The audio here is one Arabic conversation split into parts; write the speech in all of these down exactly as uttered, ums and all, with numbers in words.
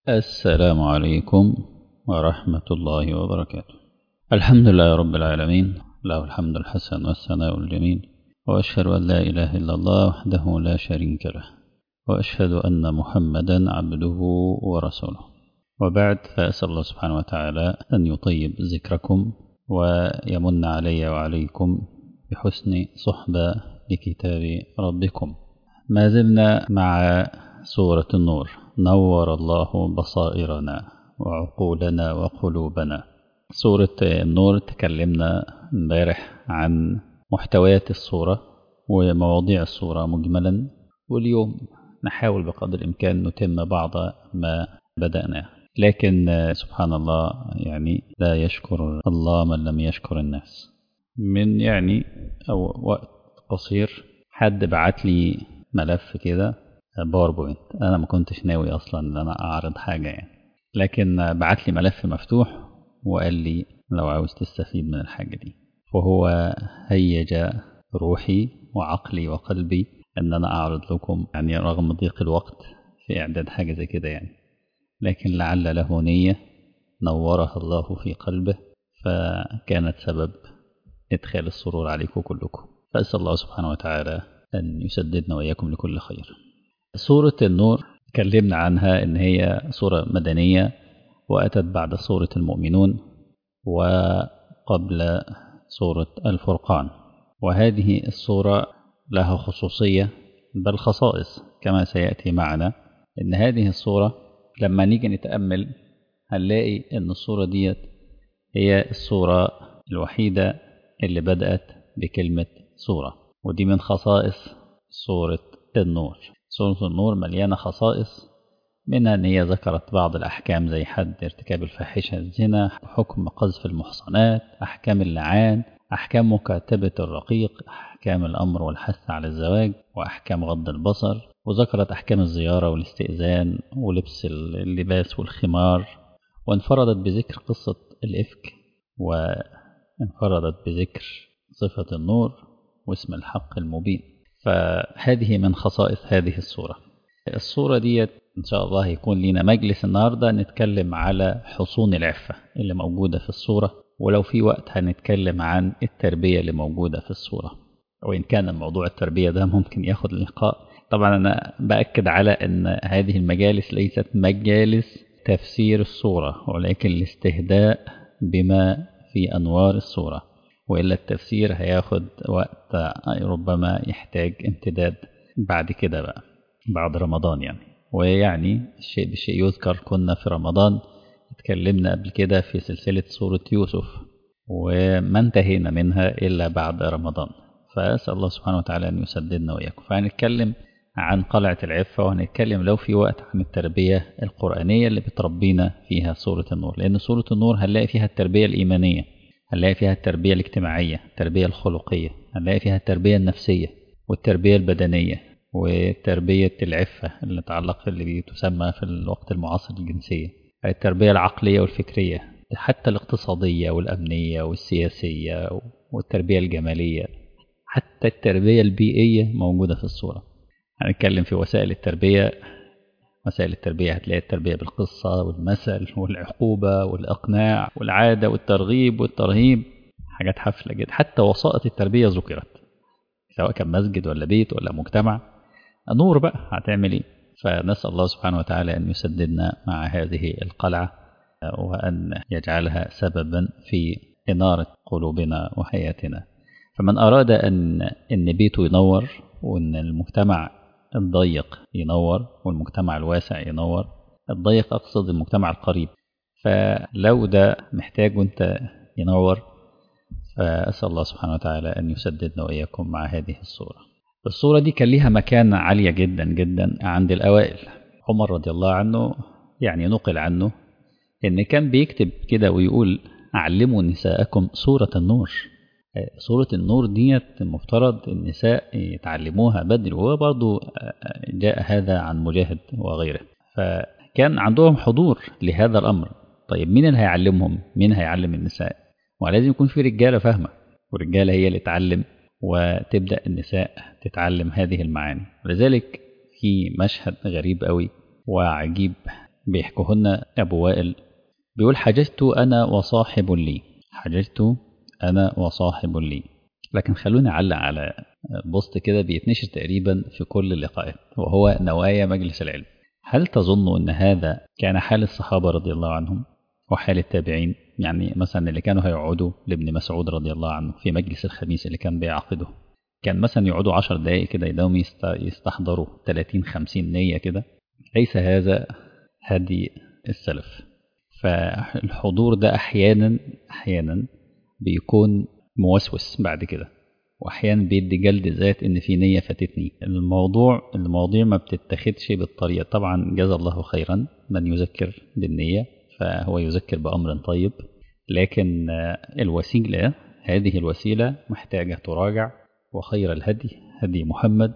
السلام عليكم ورحمة الله وبركاته. الحمد لله رب العالمين، له الحمد الحسن والثناء الجميل، وأشهد أن لا إله إلا الله وحده لا شريك له، وأشهد أن محمدا عبده ورسوله. وبعد، فأسأل الله سبحانه وتعالى أن يطيب ذكركم ويمن علي وعليكم بحسن صحبة لكتاب ربكم. ما زلنا مع سورة النور. نور الله بصائرنا وعقولنا وقلوبنا. سورة النور تكلمنا امبارح عن محتويات السورة ومواضيع السورة مجملا، واليوم نحاول بقدر الإمكان نتم بعض ما بدأناه. لكن سبحان الله، يعني لا يشكر الله من لم يشكر الناس. من يعني أو وقت قصير حد بعت لي ملف كده باوربوينت، أنا ما كنتش ناوي أصلا أن أنا أعرض حاجة يعني، لكن بعت لي ملف مفتوح وقال لي لو عاوز تستفيد من الحاجة دي. فهو هيج روحي وعقلي وقلبي أن أنا أعرض لكم، يعني رغم ضيق الوقت في إعداد حاجة زي كده يعني، لكن لعل له نية نورها الله في قلبه، فكانت سبب إدخال السرور عليكم كلكم. فأسأل الله سبحانه وتعالى أن يسددنا وإياكم لكل خير. سورة النور تكلمنا عنها إن هي سورة مدنية، وأتت بعد سورة المؤمنون وقبل سورة الفرقان. وهذه السورة لها خصوصية بل خصائص كما سيأتي معنا. إن هذه السورة لما نيجي نتأمل هنلاقي إن السورة ديت هي السورة الوحيدة اللي بدأت بكلمة سورة، ودي من خصائص سورة النور. سورة النور مليانة خصائص، منها أن هي ذكرت بعض الأحكام زي حد ارتكاب الفاحشة الزنا، حكم قذف المحصنات، أحكام اللعان، أحكام مكاتبة الرقيق، أحكام الأمر والحث على الزواج، وأحكام غض البصر، وذكرت أحكام الزيارة والاستئذان ولبس اللباس والخمار. وانفردت بذكر قصة الإفك، وانفردت بذكر صفة النور واسم الحق المبين. فهذه من خصائص هذه السورة. السورة دي إن شاء الله يكون لنا مجلس النهاردة نتكلم على حصون العفة اللي موجودة في السورة، ولو في وقت هنتكلم عن التربية اللي موجودة في السورة، وإن كان الموضوع التربية ده ممكن ياخد لقاء. طبعا أنا بأكد على أن هذه المجالس ليست مجالس تفسير السورة، ولكن الاستهداء بما في أنوار السورة، وإلا التفسير هياخد وقت ربما يحتاج امتداد بعد كده بقى بعد رمضان يعني. ويعني الشيء بالشيء يذكر، كنا في رمضان اتكلمنا قبل كده في سلسلة سورة يوسف وما انتهينا منها إلا بعد رمضان. فأسأل الله سبحانه وتعالى أن يسددنا وإياكم. فهنتكلم عن قلعة العفة، وهنتكلم لو في وقت عن التربية القرآنية اللي بتربينا فيها سورة النور، لأن سورة النور هنلاقي فيها التربية الإيمانية، هنلاقي فيها التربية الاجتماعية، التربية الخلقية، هنلاقي فيها التربية النفسية والتربية البدنية وتربية العفة اللي تعلق اللي بتسمى في الوقت المعاصر الجنسية، التربية العقلية والفكرية، حتى الاقتصادية والأمنية والسياسية والتربية الجمالية، حتى التربية البيئية موجودة في السورة. هنتكلم في وسائل التربية. وسائل التربية هتلاقي التربية بالقصة والمثل والعقوبة والإقناع والعادة والترغيب والترهيب، حاجات حفلة جدا. حتى وسائط التربية ذكرت، سواء كان مسجد ولا بيت ولا مجتمع. نور بقى هتعمل ايه؟ فنسأل الله سبحانه وتعالى أن يسددنا مع هذه القلعة، وأن يجعلها سببا في إنارة قلوبنا وحياتنا. فمن أراد أن أن بيته ينور، وأن المجتمع الضيق ينور، والمجتمع الواسع ينور. الضيق أقصد المجتمع القريب، فلو ده محتاج وانت ينور، فأسأل الله سبحانه وتعالى أن يسددنا وإياكم مع هذه السورة. السورة دي كان لها مكانة عالية جدا جدا عند الأوائل. عمر رضي الله عنه يعني نقل عنه إن كان بيكتب كده ويقول: علموا نساءكم سورة النور. سورة النور ديت المفترض النساء يتعلموها بدري، وهو برضو جاء هذا عن مجاهد وغيره، فكان عندهم حضور لهذا الأمر. طيب مين اللي هيعلمهم؟ مين هيعلم النساء؟ ولازم يكون في رجالة فاهمة، ورجالة هي اللي تعلم، وتبدأ النساء تتعلم هذه المعاني. ولذلك في مشهد غريب قوي وعجيب بيحكوهن أبو وائل، بيقول حججت أنا وصاحب لي، حججت أنا وصاحب لي. لكن خلوني أعلق على بوست كده بيتنشر تقريبا في كل اللقاءات، وهو نوايا مجلس العلم. هل تظن أن هذا كان حال الصحابة رضي الله عنهم وحال التابعين؟ يعني مثلا اللي كانوا هيقعدوا لابن مسعود رضي الله عنه في مجلس الخميس اللي كان بيعقده، كان مثلا يقعدوا عشر دقائق كده يداوم يستحضروا ثلاثين خمسين نية كده. ليس هذا هدي السلف. فالحضور ده أحيانا أحيانا بيكون موسوس بعد كده، وأحيانا بيدي جلد ذات إن في نية فاتتني. الموضوع المواضيع ما بتتخذش بالطريقة. طبعا جزا الله خيرا من يذكر بالنية، فهو يذكر بأمر طيب، لكن الوسيلة هذه الوسيلة محتاجة تراجع. وخير الهدي هدي محمد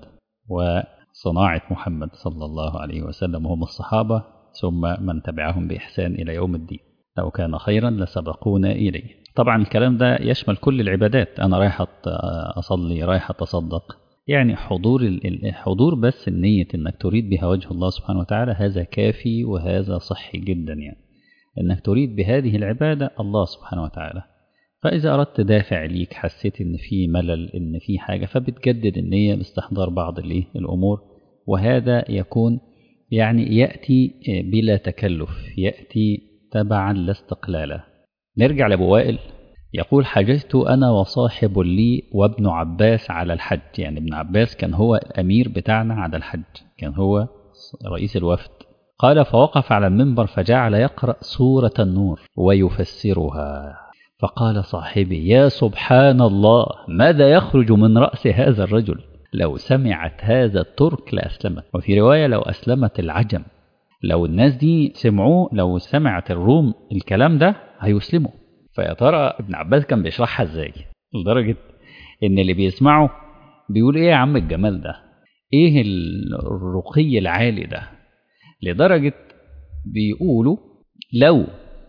وصناعة محمد صلى الله عليه وسلم، وهم الصحابة ثم من تبعهم بإحسان إلى يوم الدين. لو كان خيرا لسبقونا إليه. طبعا الكلام ده يشمل كل العبادات. أنا رايح أصلي، رايح أتصدق، يعني حضور الحضور بس النية إنك تريد بها وجه الله سبحانه وتعالى، هذا كافي وهذا صحي جدا. يعني إنك تريد بهذه العبادة الله سبحانه وتعالى. فإذا أردت دافع ليك، حسيت إن في ملل، إن في حاجة، فبتجدد النية باستحضار بعض الأمور، وهذا يكون يعني يأتي بلا تكلف، يأتي تبعا لا استقلالا. نرجع لأبو وائل، يقول حججت أنا وصاحب لي وابن عباس على الحج. يعني ابن عباس كان هو الأمير بتاعنا على الحج، كان هو رئيس الوفد. قال فوقف على المنبر فجعل يقرأ سورة النور ويفسرها، فقال صاحبي يا سبحان الله، ماذا يخرج من رأس هذا الرجل؟ لو سمعت هذا الترك لأسلمت، وفي رواية لو أسلمت العجم. لو الناس دي سمعوه، لو سمعت الروم الكلام ده هيسلموا. فيا ترى ابن عباس كان بيشرحها ازاي؟ لدرجة ان اللي بيسمعه بيقول ايه يا عم الجمال ده، ايه الرقي العالي ده، لدرجة بيقولوا لو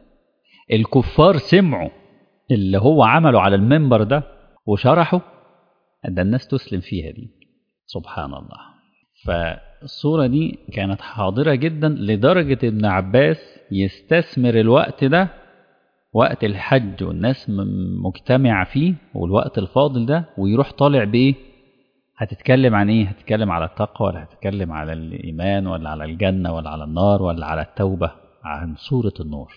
الكفار سمعوا اللي هو عمله على المنبر ده وشرحه، ده الناس تسلم فيها دي. سبحان الله. فالصورة دي كانت حاضرة جدا، لدرجة ابن عباس يستثمر الوقت ده، وقت الحج والناس مجتمعة فيه والوقت الفاضل ده، ويروح طالع بإيه؟ هتتكلم عن إيه؟ هتتكلم على التقوى، ولا هتتكلم على الإيمان، ولا على الجنة، ولا على النار، ولا على التوبة؟ عن سورة النور.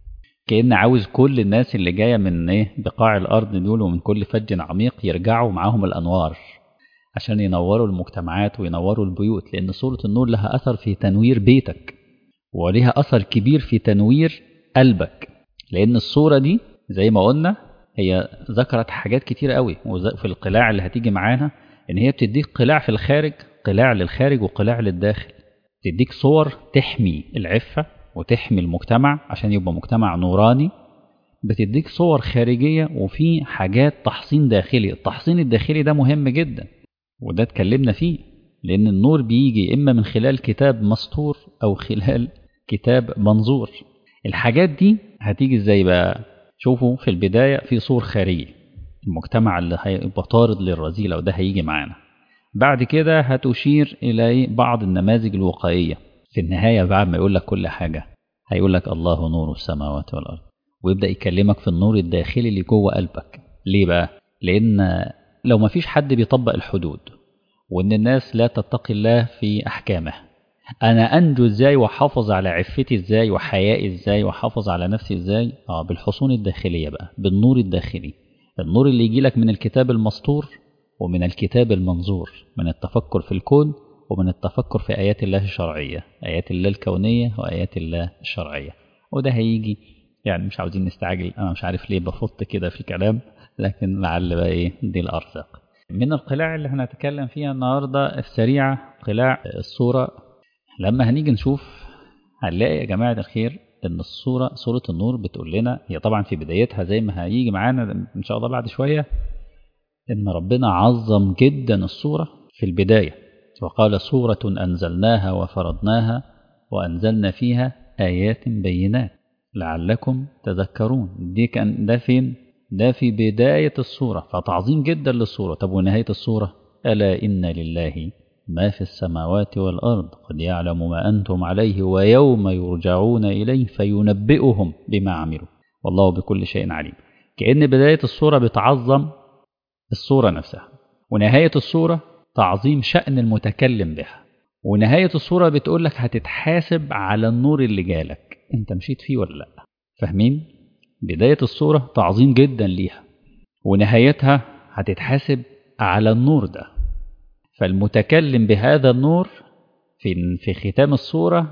كأن عاوز كل الناس اللي جاية من إيه بقاع الأرض دول ومن كل فج عميق يرجعوا معاهم الأنوار عشان ينوروا المجتمعات وينوروا البيوت. لأن سورة النور لها أثر في تنوير بيتك، ولها أثر كبير في تنوير قلبك. لأن الصورة دي زي ما قلنا هي ذكرت حاجات كتير قوي، وفي القلاع اللي هتيجي معانا إن هي بتديك قلاع في الخارج، قلاع للخارج وقلاع للداخل. تديك صور تحمي العفة وتحمي المجتمع عشان يبقى مجتمع نوراني. بتديك صور خارجية وفي حاجات تحصين داخلي. التحصين الداخلي ده مهم جدا، وده اتكلمنا فيه، لأن النور بيجي إما من خلال كتاب مسطور أو خلال كتاب منظور. الحاجات دي هتيجي ازاي بقى؟ شوفوا في البداية في صور خارجي، المجتمع اللي هيبقى طارد للرذيلة، وده هيجي معانا. بعد كده هتشير إلى بعض النماذج الوقائية. في النهاية بعد ما يقول لك كل حاجة هيقول لك الله نور السماوات والأرض، ويبدأ يكلمك في النور الداخلي اللي جوه قلبك. ليه بقى؟ لأن لو ما فيش حد بيطبق الحدود، وإن الناس لا تتقي الله في أحكامه، أنا أنجو إزاي وحافظ على عفتي إزاي وحيائي إزاي وحافظ على نفسي إزاي؟ آه بالحصون الداخلية بقى، بالنور الداخلي، النور اللي يجي لك من الكتاب المسطور ومن الكتاب المنظور، من التفكر في الكون ومن التفكر في آيات الله الشرعية، آيات الله الكونية وآيات الله الشرعية. وده هيجي يعني مش عاوزين نستعجل، أنا مش عارف ليه بفط كده في الكلام، لكن لعل بقى إيه دي الأرزاق. من القلاع اللي هنتكلم فيها النهاردة السريعة قلاع الصورة. لما هنيجي نشوف هنلاقي يا جماعة الخير ان الصورة صورة النور بتقول لنا، هي طبعا في بدايتها زي ما هيجي معانا ان شاء الله بعد شوية، ان ربنا عظم جدا الصورة في البداية، وقال سورة أنزلناها وفرضناها وأنزلنا فيها آيات بينات لعلكم تذكرون. دي كان ده فين؟ ده في بداية الصورة، فتعظيم جدا للصورة. طب ونهاية الصورة؟ ألا إن لله ما في السماوات والأرض قد يعلم ما أنتم عليه ويوم يرجعون إليه فينبئهم بما عملوا والله بكل شيء عليم. كأن بداية السورة بتعظم السورة نفسها، ونهاية السورة تعظيم شأن المتكلم بها، ونهاية السورة بتقول لك هتتحاسب على النور اللي جالك انت مشيت فيه ولا لا. فاهمين؟ بداية السورة تعظيم جدا ليها، ونهايتها هتتحاسب على النور ده. فالمتكلم بهذا النور في في ختام السورة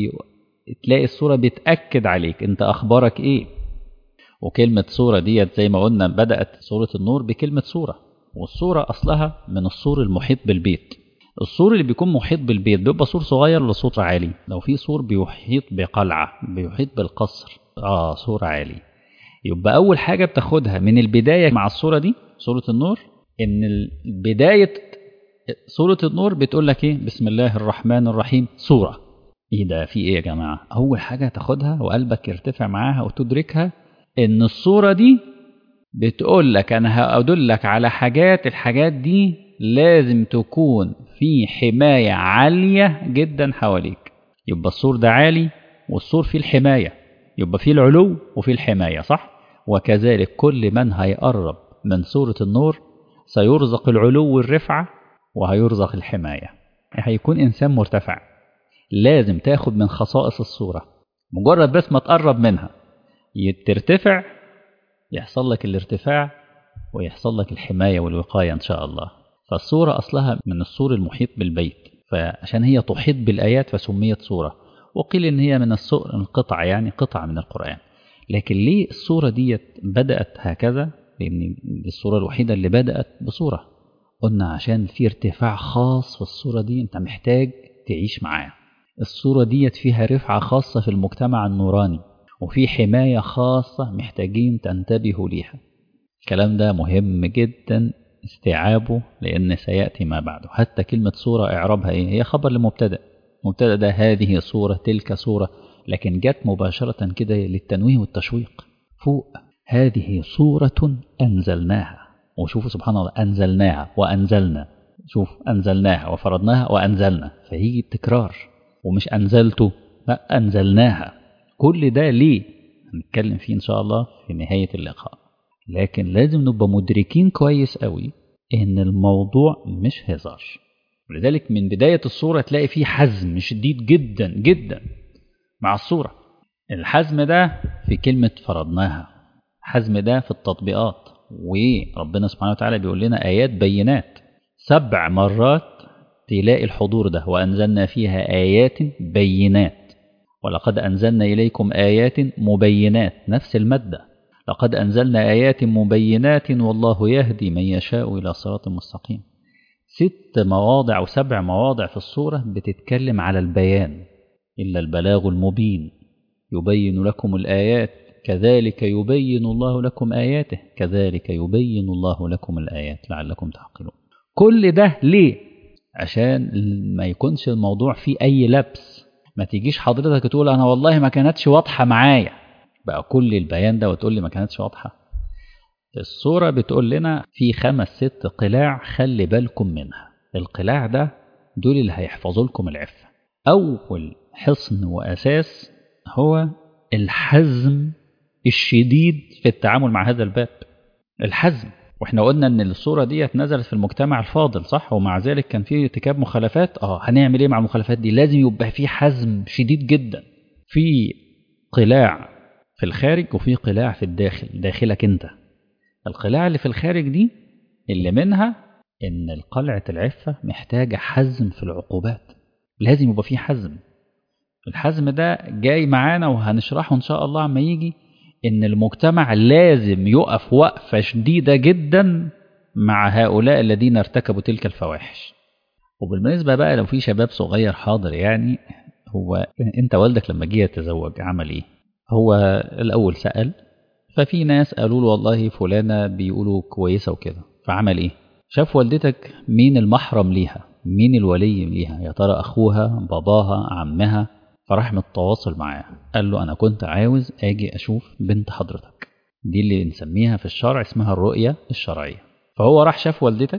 بتلاقي السورة بتأكد عليك انت اخبارك ايه. وكلمة سورة ديت زي ما قلنا بدأت سورة النور بكلمة سورة، والسورة اصلها من السور المحيط بالبيت. السور اللي بيكون محيط بالبيت بيبقى سور صغير ولا سور عالي؟ لو في سور بيحيط بقلعة بيحيط بالقصر اه سور عالي. يبقى اول حاجة بتاخدها من البداية مع السورة دي سورة النور ان بداية سورة النور بتقول لك ايه؟ بسم الله الرحمن الرحيم سورة. ايه ده؟ في ايه يا جماعة؟ اول حاجة تاخدها وقلبك يرتفع معاها وتدركها ان السورة دي بتقول لك انا هأدلك على حاجات، الحاجات دي لازم تكون في حماية عالية جدا حواليك. يبقى السور ده عالي والسور فيه الحماية، يبقى فيه العلو وفيه الحماية، صح؟ وكذلك كل من هيقرب من سورة النور سيرزق العلو والرفعة وهيرزق الحماية، هيكون إنسان مرتفع. لازم تاخد من خصائص السورة، مجرد بس ما تقرب منها ترتفع، يحصل لك الارتفاع ويحصل لك الحماية والوقاية إن شاء الله. فالسورة أصلها من السور المحيط بالبيت، فعشان هي تحيط بالآيات فسميت سورة. وقيل إن هي من السور القطع، يعني قطع من القرآن. لكن ليه السورة دي بدأت هكذا؟ لأن دي السورة الوحيدة اللي بدأت بسورة. قلنا عشان في ارتفاع خاص في السورة دي أنت محتاج تعيش معاه. السورة دي فيها رفعة خاصة في المجتمع النوراني، وفي حماية خاصة محتاجين تنتبهوا ليها. الكلام ده مهم جدا استيعابه، لأن سيأتي ما بعده. حتى كلمة سورة إعرابها إيه؟ هي خبر لمبتدأ، مبتدأ ده هذه سورة تلك سورة، لكن جت مباشرة كده للتنويه والتشويق فوق. هذه سورة أنزلناها، وشوفوا سبحان الله أنزلناها وأنزلنا، شوف أنزلناها وفرضناها وأنزلنا، فهيجي التكرار. ومش أنزلته، لا أنزلناها. كل ده ليه؟ هنتكلم فيه إن شاء الله في نهاية اللقاء. لكن لازم نبقى مدركين كويس قوي إن الموضوع مش هزار. ولذلك من بداية السورة تلاقي فيه حزم شديد جدا جدا مع السورة. الحزم ده في كلمة فرضناها، الحزم ده في التطبيقات. وربنا سبحانه وتعالى بيقول لنا آيات بينات سبع مرات، تلاقي الحضور ده وأنزلنا فيها آيات بينات، ولقد أنزلنا إليكم آيات مبينات، نفس المادة، لقد أنزلنا آيات مبينات والله يهدي من يشاء إلى صراط مستقيم. ست مواضع وسبع مواضع في السورة بتتكلم على البيان. إلا البلاغ المبين يبين لكم الآيات كذلك يبين الله لكم آياته كذلك يبين الله لكم الآيات لعلكم تعقلون. كل ده ليه؟ عشان ما يكونش الموضوع فيه أي لبس. ما تيجيش حضرتك تقول أنا والله ما كانتش واضحة معايا بقى كل البيان ده وتقول لي ما كانتش واضحة. السورة بتقول لنا في خمس ست قلاع خلي بالكم منها. القلاع ده دول اللي هيحفظوا لكم العفة. أول حصن وأساس هو الحزم الشديد في التعامل مع هذا الباب، الحزم. واحنا قلنا ان الصورة دي نزلت في المجتمع الفاضل، صح؟ ومع ذلك كان في ارتكاب مخالفات. اه هنعمل ايه مع المخالفات دي؟ لازم يبقى في حزم شديد جدا. في قلاع في الخارج وفي قلاع في الداخل، داخلك انت. القلاع اللي في الخارج دي اللي منها ان القلعة العفة محتاجة حزم في العقوبات، لازم يبقى في حزم. الحزم ده جاي معانا وهنشرحه ان شاء الله عما يجي، ان المجتمع لازم يقف وقفة شديدة جدا مع هؤلاء الذين ارتكبوا تلك الفواحش. وبالنسبة بقى لو في شباب صغير حاضر، يعني هو انت والدك لما جه يتزوج عمل ايه؟ هو الاول سأل، ففي ناس قالوا له والله فلانة بيقولوا كويسة وكده، فعمل ايه؟ شاف والدتك مين المحرم ليها، مين الولي ليها، يا ترى اخوها، باباها، عمها، فراح متواصل معاه قال له أنا كنت عاوز أجي أشوف بنت حضرتك. دي اللي نسميها في الشرع اسمها الرؤية الشرعية. فهو راح شاف والدتك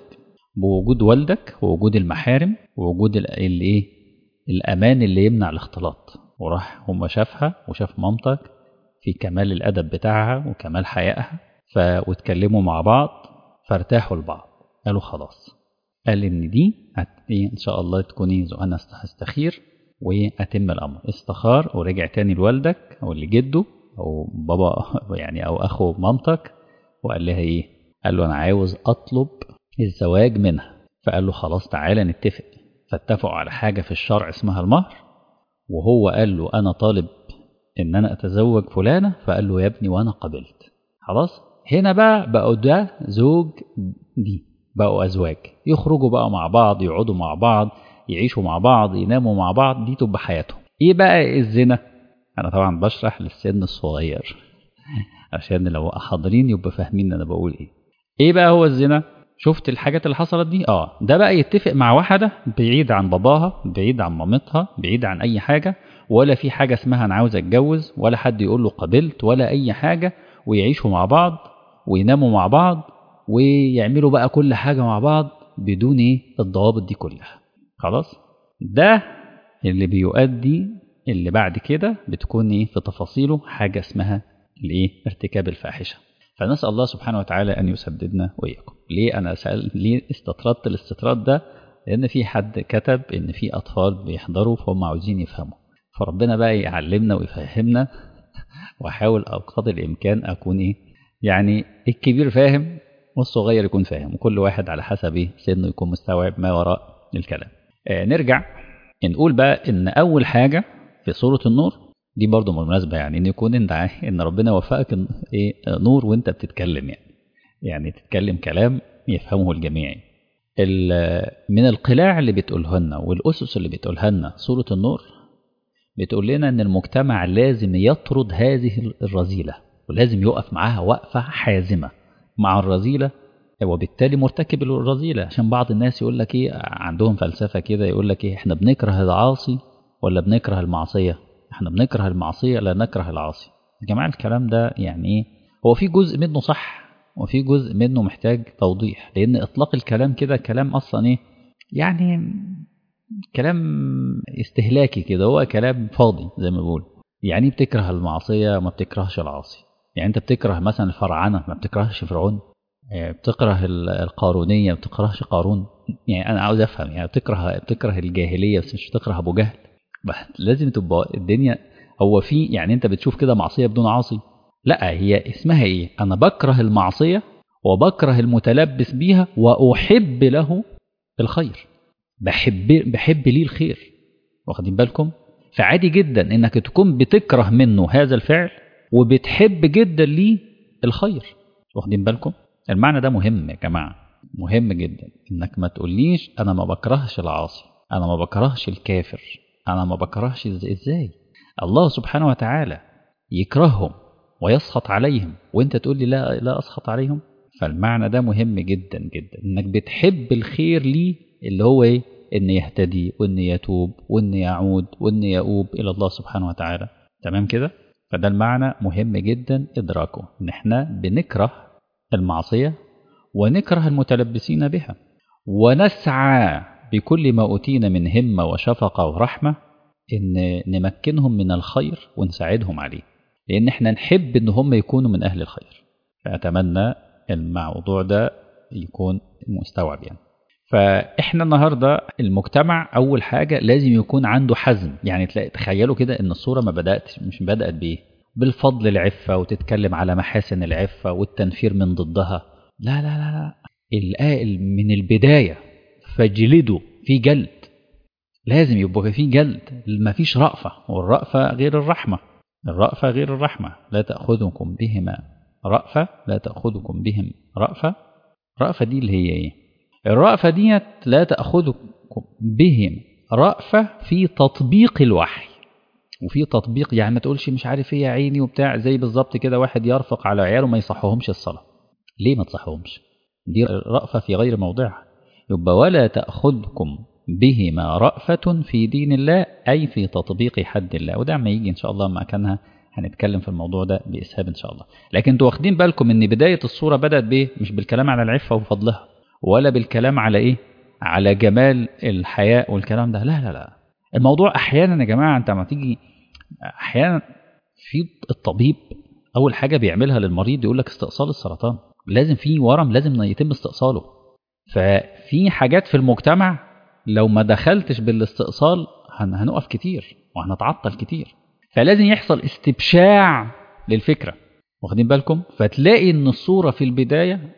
بوجود والدك ووجود المحارم ووجود الايه الأمان اللي يمنع الاختلاط. وراح هم شافها وشاف مامتك في كمال الأدب بتاعها وكمال حيائها، ف... واتكلموا مع بعض فارتاحوا لبعض. قالوا خلاص، قال إن دي هت... إن شاء الله تكوني زو، أنا هستخير وأتم الأمر. استخار ورجع تاني لوالدك أو لجده أو بابا يعني أو أخو مامتك، وقال لها إيه؟ قال له أنا عاوز أطلب الزواج منها. فقال له خلاص تعالى نتفق. فاتفقوا على حاجة في الشرع اسمها المهر، وهو قال له أنا طالب إن أنا أتزوج فلانة، فقال له يا ابني وأنا قبلت. خلاص هنا بقى بقوا ده زوج دي، بقوا أزواج، يخرجوا بقى مع بعض، يقعدوا مع بعض، يعيشوا مع بعض، يناموا مع بعض، دي تبقى حياتهم. إيه بقى الزنا؟ أنا طبعا بشرح للسن الصغير عشان لو حاضرين يبقى فاهمين أنا بقول إيه. إيه بقى هو الزنا؟ شفت الحاجات اللي حصلت دي؟ اه ده بقى يتفق مع واحدة بعيد عن باباها، بعيد عن مامتها، بعيد عن اي حاجة، ولا في حاجة اسمها انا عاوز اتجوز، ولا حد يقول له قبلت ولا اي حاجة، ويعيشوا مع بعض ويناموا مع بعض ويعملوا بقى كل حاجة مع بعض بدون ايه الضوابط دي كلها. خلاص ده اللي بيؤدي اللي بعد كده بتكون ايه في تفاصيله حاجة اسمها الايه ارتكاب الفاحشة. فنسأل الله سبحانه وتعالى أن يسددنا وإياكم. ليه أنا سأل ليه استطردت الاستطراد ده؟ لأن في حد كتب إن في أطفال بيحضروا فهم عاوزين يفهموا، فربنا بقى يعلمنا ويفهمنا، وأحاول بقدر الإمكان أكون إيه يعني الكبير فاهم والصغير يكون فاهم، وكل واحد على حسب إيه سنه يكون مستوعب ما وراء الكلام. آه نرجع نقول بقى إن أول حاجة في سورة النور دي برضو بالمناسبة يعني ان يكون انت ان ربنا وفقك ايه نور وانت بتتكلم، يعني يعني تتكلم كلام يفهمه الجميع. من القلاع اللي بتقولها لنا والاسس اللي بتقولها لنا سورة النور بتقول لنا ان المجتمع لازم يطرد هذه الرذيلة، ولازم يقف معاها وقفة حازمة مع الرذيلة، وبالتالي مرتكب الرذيلة. عشان بعض الناس يقول لك ايه عندهم فلسفة كده، يقول لك ايه احنا بنكره العاصي ولا بنكره المعصية؟ احنا بنكره المعصية لا نكره العاصي. يا جماعة الكلام ده يعني ايه؟ هو في جزء منه صح وفي جزء منه محتاج توضيح، لان اطلاق الكلام كده كلام اصلا ايه يعني كلام استهلاكي كده، هو كلام فاضي زي ما بقول. يعني بتكره المعصية ما بتكرهش العاصي؟ يعني انت بتكره مثلا الفرعنة ما بتكرهش فرعون؟ بتكره القارونية ما بتكرهش قارون؟ يعني انا عاوز افهم، يعني بتكره بتكره الجاهلية بس مش بتكره ابو جهل؟ لازم تبقى الدنيا هو في يعني انت بتشوف كده معصية بدون عاصي؟ لا، هي اسمها ايه؟ انا بكره المعصية وبكره المتلبس بيها واحب له الخير، بحب بحب ليه الخير. واخدين بالكم؟ فعادي جدا انك تكون بتكره منه هذا الفعل وبتحب جدا ليه الخير. واخدين بالكم؟ المعنى ده مهم يا جماعة، مهم جدا انك ما تقوليش انا ما بكرهش العاصي، انا ما بكرهش الكافر، أنا ما بكرهش. إزاي الله سبحانه وتعالى يكرههم ويسخط عليهم وإنت تقول لي لا لا أسخط عليهم؟ فالمعنى ده مهم جدا جدا، إنك بتحب الخير ليه اللي هو إيه؟ إن يهتدي وإن يتوب وإن يعود وإن يؤوب إلى الله سبحانه وتعالى. تمام كده؟ فده المعنى مهم جدا إدراكه، إن إحنا بنكره المعصية ونكره المتلبسين بها، ونسعى بكل ما أوتينا من همة وشفقة ورحمة إن نمكنهم من الخير ونساعدهم عليه، لأن إحنا نحب إن هم يكونوا من أهل الخير. فأتمنى الموضوع ده يكون مستوعب يعني. فإحنا النهاردة المجتمع أول حاجة لازم يكون عنده حزم. يعني تلاقي تخيلوا كده إن الصورة ما بدأت مش بدأت بإيه؟ بالفضل العفة وتتكلم على محاسن العفة والتنفير من ضدها. لا لا لا لا، الآل من البداية فاجلدوا، في جلد، لازم يبقى في جلد، ما فيش رأفة، والرأفة غير الرحمة، الرأفة غير الرحمة. لا تأخذكم بهما رأفة، لا تأخذكم بهم رأفة. رأفة دي اللي هي ايه؟ الرأفة ديت لا تأخذكم بهم رأفة في تطبيق الوحي، وفي تطبيق يعني ما تقولش مش عارف ايه يا عيني وبتاع، زي بالظبط كده واحد يرفق على عياله ما يصحهمش الصلاة. ليه ما تصحهمش؟ دي رأفة في غير موضعها. يبقى ولا تأخذكم بهما رأفة في دين الله، أي في تطبيق حد الله. وده ما يجي إن شاء الله مكانها هنتكلم في الموضوع ده بإسهاب إن شاء الله. لكن انتوا واخدين بالكم إن بداية الصورة بدأت بإيه؟ مش بالكلام على العفة وفضلها، ولا بالكلام على ايه، على جمال الحياء والكلام ده. لا لا لا، الموضوع احيانا يا جماعه انت ما تيجي احيانا في الطبيب اول حاجه بيعملها للمريض يقول لك استئصال السرطان، لازم في ورم لازم يتم استئصاله. ففي حاجات في المجتمع لو ما دخلتش بالاستئصال هنقف كتير وهنتعطل كتير، فلازم يحصل استبشاع للفكره، واخدين بالكم؟ فتلاقي ان الصوره في البدايه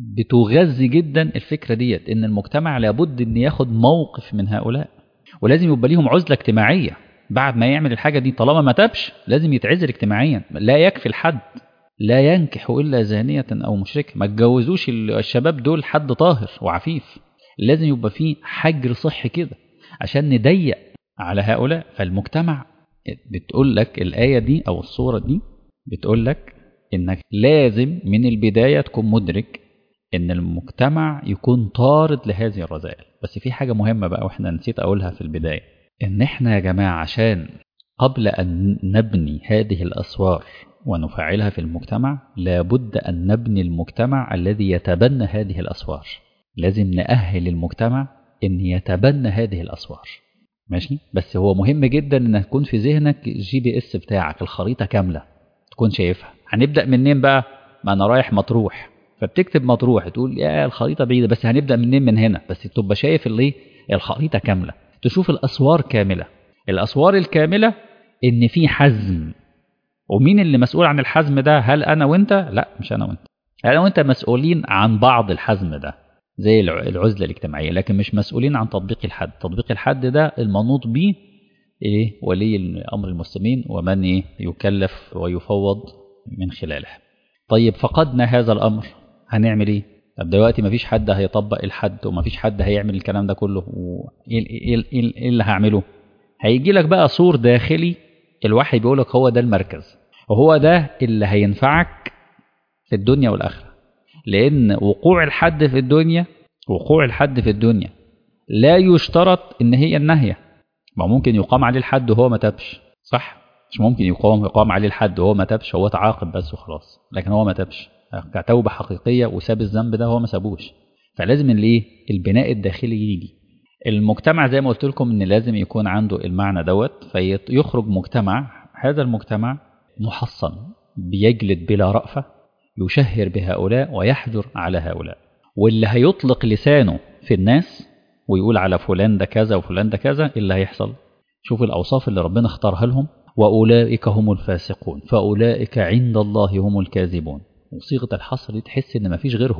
بتغذي جدا الفكره ديت، ان المجتمع لابد ان ياخد موقف من هؤلاء، ولازم يبقى ليهم عزله اجتماعيه بعد ما يعمل الحاجه دي. طالما ما تابش لازم يتعزل اجتماعيا. لا يكفي الحد لا ينكح الا زانيه او مشركه، ما تجوزوش الشباب دول حد طاهر وعفيف، لازم يبقى فيه حجر صحي كده عشان نضيق على هؤلاء. فالمجتمع بتقول لك الايه دي او الصوره دي بتقول لك انك لازم من البدايه تكون مدرك ان المجتمع يكون طارد لهذه الرذائل. بس في حاجه مهمه بقى واحنا نسيت اقولها في البدايه، ان احنا يا جماعه عشان قبل ان نبني هذه الاسوار ونفعلها في المجتمع لابد ان نبني المجتمع الذي يتبنى هذه الاسوار. لازم نأهل المجتمع ان يتبنى هذه الاسوار، ماشي؟ بس هو مهم جدا ان يكون في ذهنك الجي بي اس بتاعك، الخريطه كامله تكون شايفها. هنبدا منين بقى؟ ما انا رايح مطروح، فبتكتب مطروح تقول يا الخريطه بعيده، بس هنبدا منين؟ من هنا. بس تبقى شايف الايه، الخريطه كامله، تشوف الاسوار كامله. الاسوار الكامله ان في حزم، ومين اللي مسؤول عن الحزم ده؟ هل انا وانت؟ لا مش انا وانت، انا وانت مسؤولين عن بعض الحزم ده زي العزله الاجتماعيه، لكن مش مسؤولين عن تطبيق الحد. تطبيق الحد ده المنوط به ايه؟ ولي امر المسلمين ومن ايه يكلف ويفوض من خلاله. طيب فقدنا هذا الامر هنعمل ايه؟ طب دلوقتي مفيش حد هيطبق الحد ومفيش حد هيعمل الكلام ده كله، وايه ايه ايه اللي هعمله؟ هيجي لك بقى صور داخلي الوحي بيقول لك هو ده المركز، وهو ده اللي هينفعك في الدنيا والاخره. لان وقوع الحد في الدنيا وقوع الحد في الدنيا لا يشترط ان هي النهيه. ما ممكن يقام عليه الحد وهو ما تابش، صح؟ مش ممكن يقام يقام عليه الحد وهو ما تابش، هو تعاقب بس وخلاص، لكن هو ما تابش كتوبه حقيقيه وساب الذنب ده، هو ما سابوش. فلازم الايه، البناء الداخلي يجي. المجتمع زي ما قلت لكم ان لازم يكون عنده المعنى دوت، فيخرج مجتمع، هذا المجتمع محصن بيجلد بلا رأفة، يشهر بهؤلاء ويحجر على هؤلاء. واللي هيطلق لسانه في الناس ويقول على فلان ده كذا وفلان ده كذا، اللي هيحصل شوف الأوصاف اللي ربنا اختارها لهم: وأولئك هم الفاسقون فأولئك عند الله هم الكاذبون. وصيغة الحصر دي تحس ان مفيش غيرهم،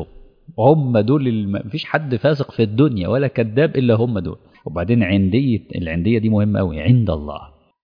هم دول اللي مفيش حد فاسق في الدنيا ولا كذاب إلا هم دول. وبعدين عندية، العندية دي مهمة أوي، عند الله.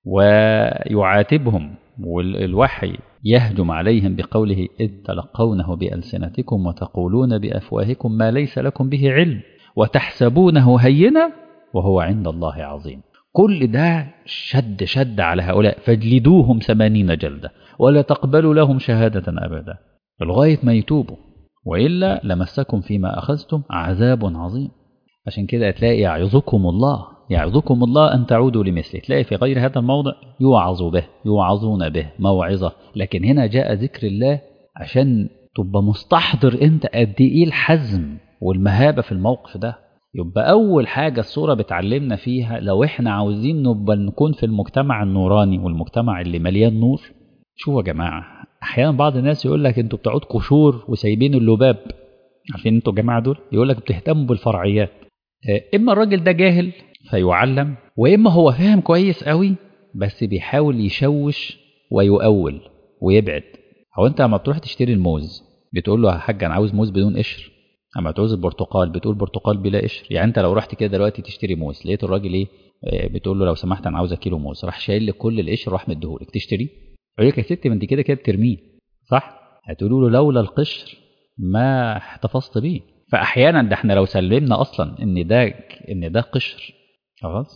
ويعاتبهم والوحي يهجم عليهم بقوله: إذ تلقونه بألسنتكم وتقولون بأفواهكم ما ليس لكم به علم وتحسبونه هينا وهو عند الله عظيم. كل ده شد شد على هؤلاء، فاجلدوهم ثمانين جلدة ولا تقبلوا لهم شهادة أبدا لغاية ما يتوبوا، وإلا لمسكم فيما أخذتم عذاب عظيم. عشان كده تلاقي يعظكم الله يعظكم الله أن تعودوا لمثله. تلاقي في غير هذا الموضع يوعظ به يوعظون به موعظة، لكن هنا جاء ذكر الله عشان تبقى مستحضر أنت قد إيه الحزم والمهابة في الموقف ده. يبقى أول حاجة الصورة بتعلمنا فيها لو إحنا عاوزين نبقى نكون في المجتمع النوراني والمجتمع اللي مليان نور. شوفوا يا جماعة، أحيانا بعض الناس يقول لك أنتوا بتقعد قشور وسايبين اللباب. عارفين أنتوا الجماعة دول؟ يقول لك بتهتموا بالفرعيات. إما الراجل ده جاهل فيعلم، وإما هو فاهم كويس قوي بس بيحاول يشوش ويؤول ويبعد. هو أنت لما بتروح تشتري الموز بتقول له يا حاج أنا عاوز موز بدون قشر، أما تعوز البرتقال بتقول برتقال بلا قشر. يعني أنت لو رحت كده دلوقتي تشتري موز لقيت الراجل إيه بتقول له لو سمحت أنا عاوز كيلو موز، راح شايل لك كل القشر وراح مديهولك، تشتري؟ يقول لك يا ستي ما أنت كده كده بترميه، صح؟ هتقولوا له لولا القشر ما احتفظت بيه. فأحيانا ده احنا لو سلمنا أصلا إن ده إن ده قشر خلاص.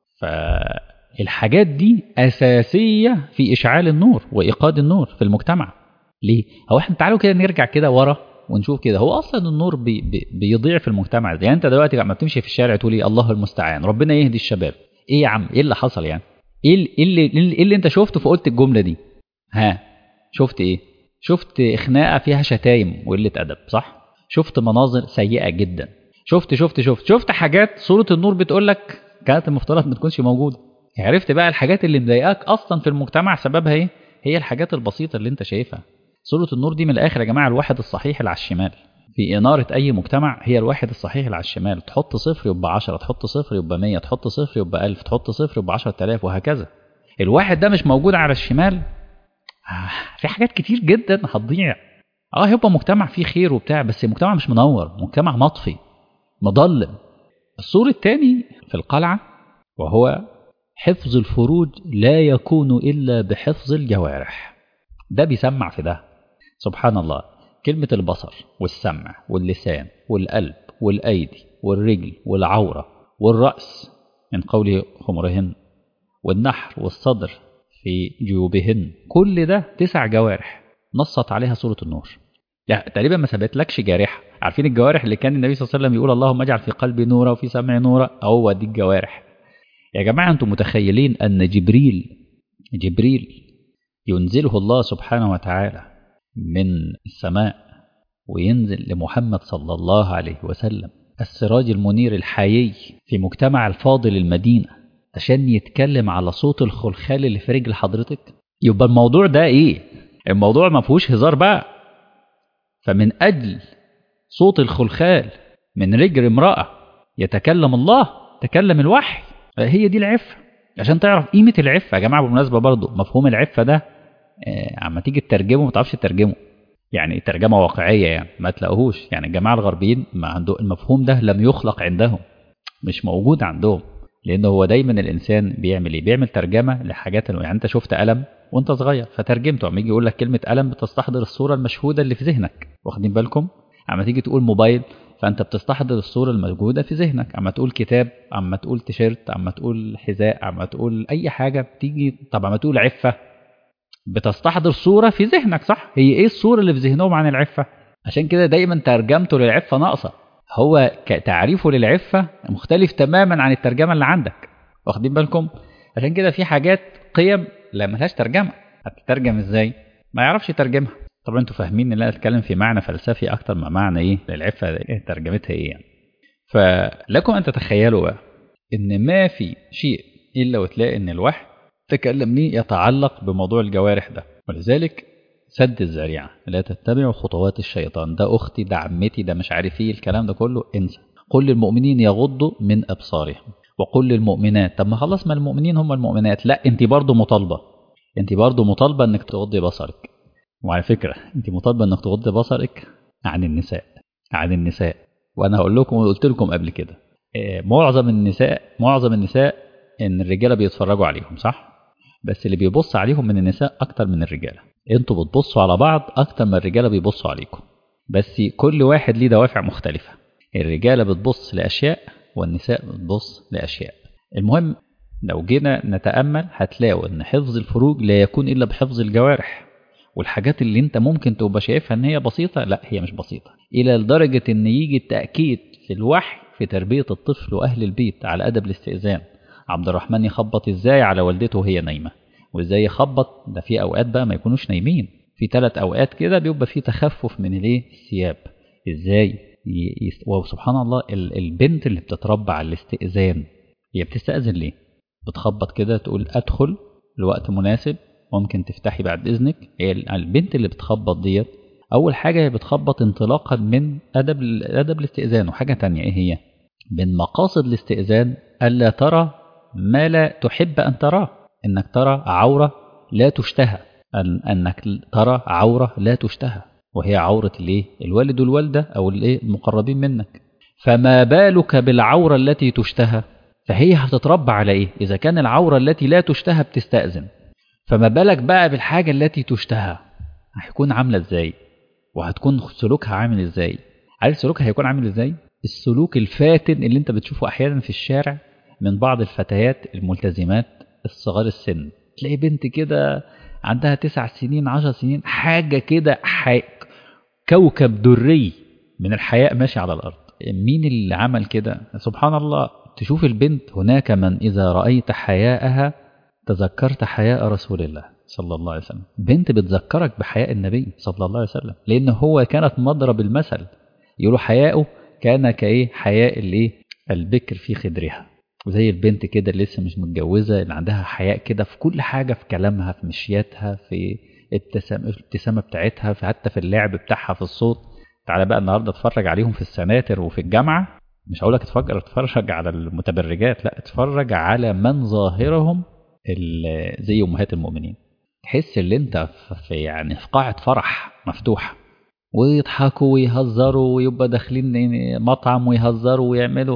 فالحاجات دي أساسية في إشعال النور وإيقاد النور في المجتمع. ليه؟ هو احنا تعالوا كده نرجع كده ورا ونشوف كده، هو أصلا النور بي بي بيضيع في المجتمع. يعني أنت دلوقتي لما بتمشي في الشارع تقول إيه؟ الله المستعان، ربنا يهدي الشباب. إيه يا عم؟ إيه اللي حصل يعني؟ إيه اللي, اللي, اللي, اللي أنت شفته فقلت الجملة دي؟ ها؟ شفت إيه؟ شفت خناقة فيها شتايم وقلة أدب، صح؟ شفت مناظر سيئة جدا، شفت شفت شفت شفت حاجات سورة النور بتقول لك كانت المفترض ما تكونش موجودة. عرفت بقى الحاجات اللي مضايقاك أصلا في المجتمع سببها إيه؟ هي الحاجات البسيطة اللي أنت شايفها. سورة النور دي من الآخر يا جماعة الواحد الصحيح اللي على الشمال في إنارة أي مجتمع، هي الواحد الصحيح اللي على الشمال. تحط صفر يبقى عشرة، تحط صفر يبقى مية، تحط صفر يبقى ألف، تحط صفر يبقى عشرة آلاف، وهكذا. الواحد ده مش موجود على الشمال، في حاجات كتير جدا هتضيع. اه هيبقى مجتمع فيه خير وبتاع، بس المجتمع مش منور، مجتمع مطفي مضلم. السور الثاني في القلعة وهو حفظ الفروج لا يكون إلا بحفظ الجوارح. ده بيسمع في ده. سبحان الله، كلمة البصر والسمع واللسان والقلب والأيدي والرجل والعورة والرأس من قوله خمرهن، والنحر والصدر في جيوبهن، كل ده تسع جوارح نصت عليها سورة النور. لا تقريبا ما سابتلكش جارحة. عارفين الجوارح اللي كان النبي صلى الله عليه وسلم يقول اللهم اجعل في قلبي نورا وفي سمعي نورا؟ هو دي الجوارح يا جماعة. انتم متخيلين أن جبريل جبريل ينزله الله سبحانه وتعالى من السماء وينزل لمحمد صلى الله عليه وسلم السراج المنير الحيي في مجتمع الفاضل المدينة عشان يتكلم على صوت الخلخال اللي في رجل حضرتك؟ يبقى الموضوع ده ايه؟ الموضوع ما فيهوش هزار بقى. فمن أجل صوت الخلخال من رجل امرأة يتكلم الله، تكلم الوحي. هي دي العفة. عشان تعرف قيمة العفة يا جماعة، بالمناسبة برضو مفهوم العفة ده عما تيجي تترجمه ما تعرفش تترجمه، يعني ترجمة واقعية يعني ما تلاقوهوش. يعني الجماعة الغربيين ما عنده المفهوم ده، لم يخلق عندهم، مش موجود عندهم. لأنه هو دايما الإنسان بيعمل إيه؟ بيعمل ترجمة لحاجات. يعني أنت شفت ألم وأنت صغير فترجمته، عم يجي يقول لك كلمة ألم بتستحضر الصورة المشهودة اللي في ذهنك، واخدين بالكم؟ عم تيجي تقول موبايل فأنت بتستحضر الصورة الموجودة في ذهنك. عم تقول كتاب، عم تقول تيشيرت، عم تقول حذاء، عم تقول أي حاجة بتيجي. طب عم تقول عفة بتستحضر صورة في ذهنك، صح؟ هي إيه الصورة اللي في ذهنهم عن العفة؟ عشان كده دايما ترجمته للعفة ناقصة. هو تعريفه للعفة مختلف تماما عن الترجمة اللي عندك، واخدين بالكم؟ عشان كده في حاجات قيم لا ملهاش ترجمة، هتترجم ازاي؟ ما يعرفش يترجمها. طبعا انتوا فاهمين ان انا اتكلم في معنى فلسفي اكتر ما معنى ايه للعفة، إيه ترجمتها ايه يعني. فلكم ان تتخيلوا بقى ان ما في شيء الا وتلاقي ان الوحي تكلم ليه يتعلق بموضوع الجوارح ده. ولذلك سد الذريعة، لا تتبعوا خطوات الشيطان، ده أختي، ده عمتي، ده مش عارف ايه الكلام ده كله، انسى. قل للمؤمنين يغضوا من أبصارهم وقل للمؤمنات. طب ما خلاص ما المؤمنين هم المؤمنات. لا انت برضو مطالبة، انت برضو مطالبة انك تغضي بصرك. وعلى فكرة انت مطالبة انك تغضي بصرك عن النساء، عن النساء. وانا هقول لكم وقلت لكم قبل كده، معظم النساء معظم النساء ان الرجالة بيتفرجوا عليهم، صح؟ بس اللي بيبص عليهم من النساء اكتر من الرجالة. انتوا بتبصوا على بعض اكتر ما الرجالة بيبصوا عليكم، بس كل واحد ليه دوافع مختلفة. الرجالة بتبص لأشياء والنساء بتبص لأشياء. المهم لو جينا نتأمل هتلاقوا ان حفظ الفروج لا يكون إلا بحفظ الجوارح. والحاجات اللي انت ممكن تبقى شايفها ان هي بسيطة، لا هي مش بسيطة، إلى لدرجة ان يجي التأكيد في الوحي في تربية الطفل وأهل البيت على أدب الاستئذان. عبد الرحمن يخبط ازاي على والدته وهي نايمة، وازاي يخبط. ده في أوقات بقى ما يكونوش نايمين، في ثلاث أوقات كده بيبقى في تخفف من الايه الثياب. ازاي يس... وسبحان الله البنت اللي بتتربى على الاستئذان هي بتستأذن ليه؟ بتخبط كده تقول أدخل الوقت مناسب، ممكن تفتحي بعد إذنك. هي البنت اللي بتخبط ديت أول حاجة هي بتخبط انطلاقا من أدب أدب الاستئذان. وحاجة تانية إيه هي؟ من مقاصد الاستئذان ألا ترى ما لا تحب أن تراه، إنك ترى عورة لا تشتهى، أن أنك ترى عورة لا تشتهى، وهي عورة الايه؟ الوالد والوالدة أو الايه المقربين منك. فما بالك بالعورة التي تشتهى؟ فهي هتتربى على إيه؟ إذا كان العورة التي لا تشتهى بتستأذن، فما بالك بقى بالحاجة التي تشتهى، هيكون عاملة إزاي؟ وهتكون سلوكها عامل إزاي؟ عارف سلوكها هيكون عامل إزاي؟ السلوك الفاتن اللي انت بتشوفه أحيانا في الشارع من بعض الفتيات الملتزمات الصغار السن. تلاقي بنت كده عندها تسع سنين عشر سنين، حاجة كده حي... كوكب دري من الحياء ماشي على الأرض. مين اللي عمل كده؟ سبحان الله. تشوف البنت هناك من إذا رأيت حياءها تذكرت حياء رسول الله صلى الله عليه وسلم. بنت بتذكرك بحياء النبي صلى الله عليه وسلم، لأنه هو كانت مضرب المثل. يقولوا حياؤه كان كايه حياء الايه البكر في خدرها، وزي البنت كده اللي لسه مش متجوزه اللي عندها حياء كده في كل حاجه، في كلامها، في مشياتها، في الابتسامه بتاعتها، في حتى في اللعب بتاعها، في الصوت. تعالى بقى النهارده اتفرج عليهم في السناتر وفي الجامعه، مش هقول لك اتفرج اتفرج على المتبرجات، لا اتفرج على من ظاهرهم زي امهات المؤمنين. تحس ان انت في يعني في قاعه فرح مفتوحه، ويضحكوا ويهزروا ويبقى داخلين مطعم ويهزروا ويعملوا.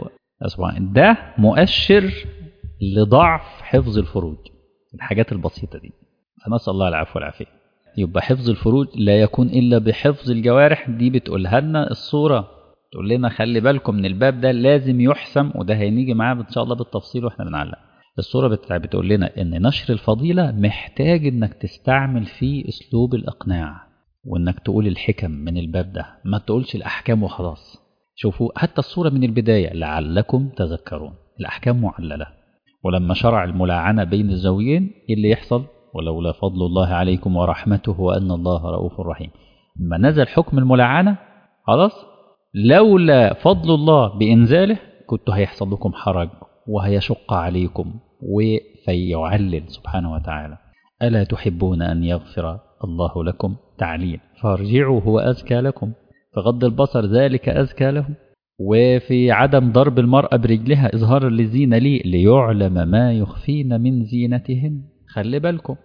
ده مؤشر لضعف حفظ الفروج، الحاجات البسيطه دي. فنسال الله العفو والعافيه. يبقى حفظ الفروج لا يكون الا بحفظ الجوارح. دي بتقولها لنا الصوره، تقول لنا خلي بالكم من الباب ده لازم يحسم، وده هنيجي معاه ان شاء الله بالتفصيل واحنا بنعلق. الصوره بتقول لنا ان نشر الفضيله محتاج انك تستعمل فيه اسلوب الاقناع، وانك تقول الحكم من الباب ده، ما تقولش الاحكام وخلاص. شوفوا حتى الصوره من البدايه لعلكم تذكرون، الاحكام معلله. ولما شرع الملاعنه بين الزوجين ايه اللي يحصل؟ ولولا فضل الله عليكم ورحمته وان الله رؤوف رحيم. لما نزل حكم الملاعنه خلاص، لولا فضل الله بإنزاله كنت هيحصل لكم حرج وهيشق عليكم، وفيعلل سبحانه وتعالى ألا تحبون أن يغفر الله لكم؟ تعليل فارجعوا هو أزكى لكم، فغض البصر ذلك أزكى لهم. وفي عدم ضرب المرأة برجلها إظهارا للزينة لي ليعلم ما يخفين من زينتهن. خلي بالكم،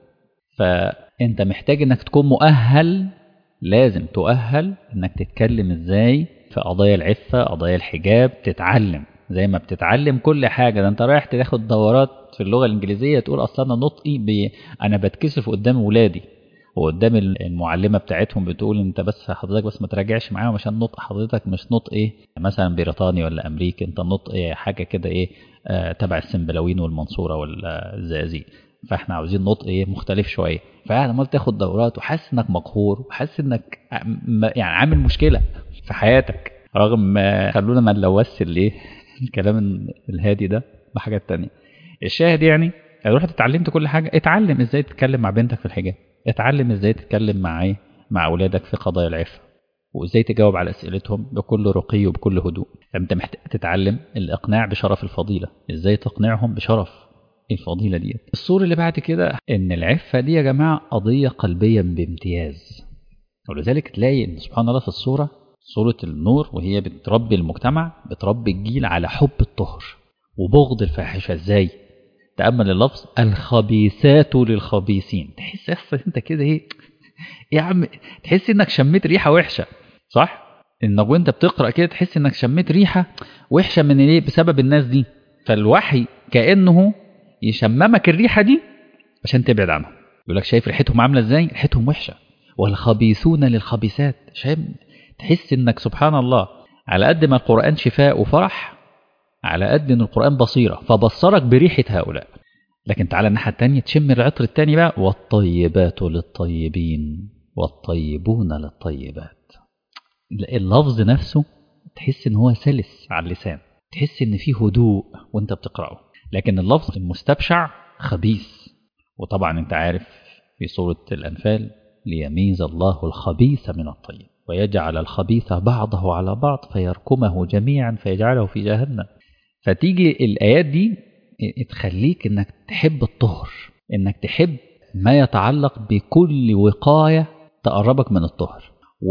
فأنت محتاج أنك تكون مؤهل، لازم تؤهل أنك تتكلم إزاي في قضايا العفة، قضايا الحجاب، تتعلم زي ما بتتعلم كل حاجة. ده انت رايح تاخد دورات في اللغة الإنجليزية تقول أصلا أنا نطقي ب... أنا بتكسف قدام ولادي وقدام المعلمة بتاعتهم، بتقول انت بس حضرتك بس ما تراجعش معاهم عشان نطق حضرتك مش نطق ايه مثلا بريطاني ولا أمريكي، انت نطق ايه حاجة كده ايه آه تبع السنبلاوين والمنصورة والزقازيق، فاحنا عاوزين نطق ايه مختلف شوية. فقاعد عمال تاخد دورات وحاسس انك مقهور وحاسس انك يعني عامل مشكلة في حياتك، رغم ما خلونا ما نلوث الايه الكلام الهادي ده بحاجات تانية. الشاهد يعني رحت اتعلمت كل حاجة، اتعلم ازاي تتكلم مع بنتك في الحجاب، اتعلم ازاي تتكلم مع ايه مع اولادك في قضايا العفة، وازاي تجاوب على اسئلتهم بكل رقي وبكل هدوء. انت محتاج تتعلم الاقناع بشرف الفضيلة، ازاي تقنعهم بشرف الفضيلة دي. الصورة اللي بعد كده ان العفة دي يا جماعة قضية قلبية بامتياز، ولذلك تلاقي ان سبحان الله في الصورة صورة النور وهي بتربي المجتمع، بتربي الجيل على حب الطهر وبغض الفاحشة. ازاي؟ تأمل اللفظ الخبيثات للخبيثين، تحس اصلا انت كده ايه يا عم، تحس انك شميت ريحة وحشة، صح؟ انك وانت بتقرأ كده تحس انك شميت ريحة وحشة من ايه بسبب الناس دي، فالوحي كأنه يشممك الريحة دي عشان تبعد عنها. يقول لك شايف ريحتهم عاملة ازاي؟ ريحتهم وحشة. والخبيثون للخبيثات، شايف؟ تحس انك سبحان الله على قد ما القرآن شفاء وفرح، على قد ان القرآن بصيرة فبصرك بريحة هؤلاء. لكن تعالى الناحية التانية تشم العطر التاني بقى، والطيبات للطيبين والطيبون للطيبات. اللفظ نفسه تحس ان هو سلس على اللسان، تحس ان فيه هدوء وانت بتقرأه، لكن اللفظ المستبشع خبيث. وطبعا انت عارف في سورة الأنفال ليميز الله الخبيث من الطيب ويجعل الخبيث بعضه على بعض فيركمه جميعا فيجعله في جهنم. فتيجي الآيات دي تخليك انك تحب الطهر، انك تحب ما يتعلق بكل وقاية تقربك من الطهر،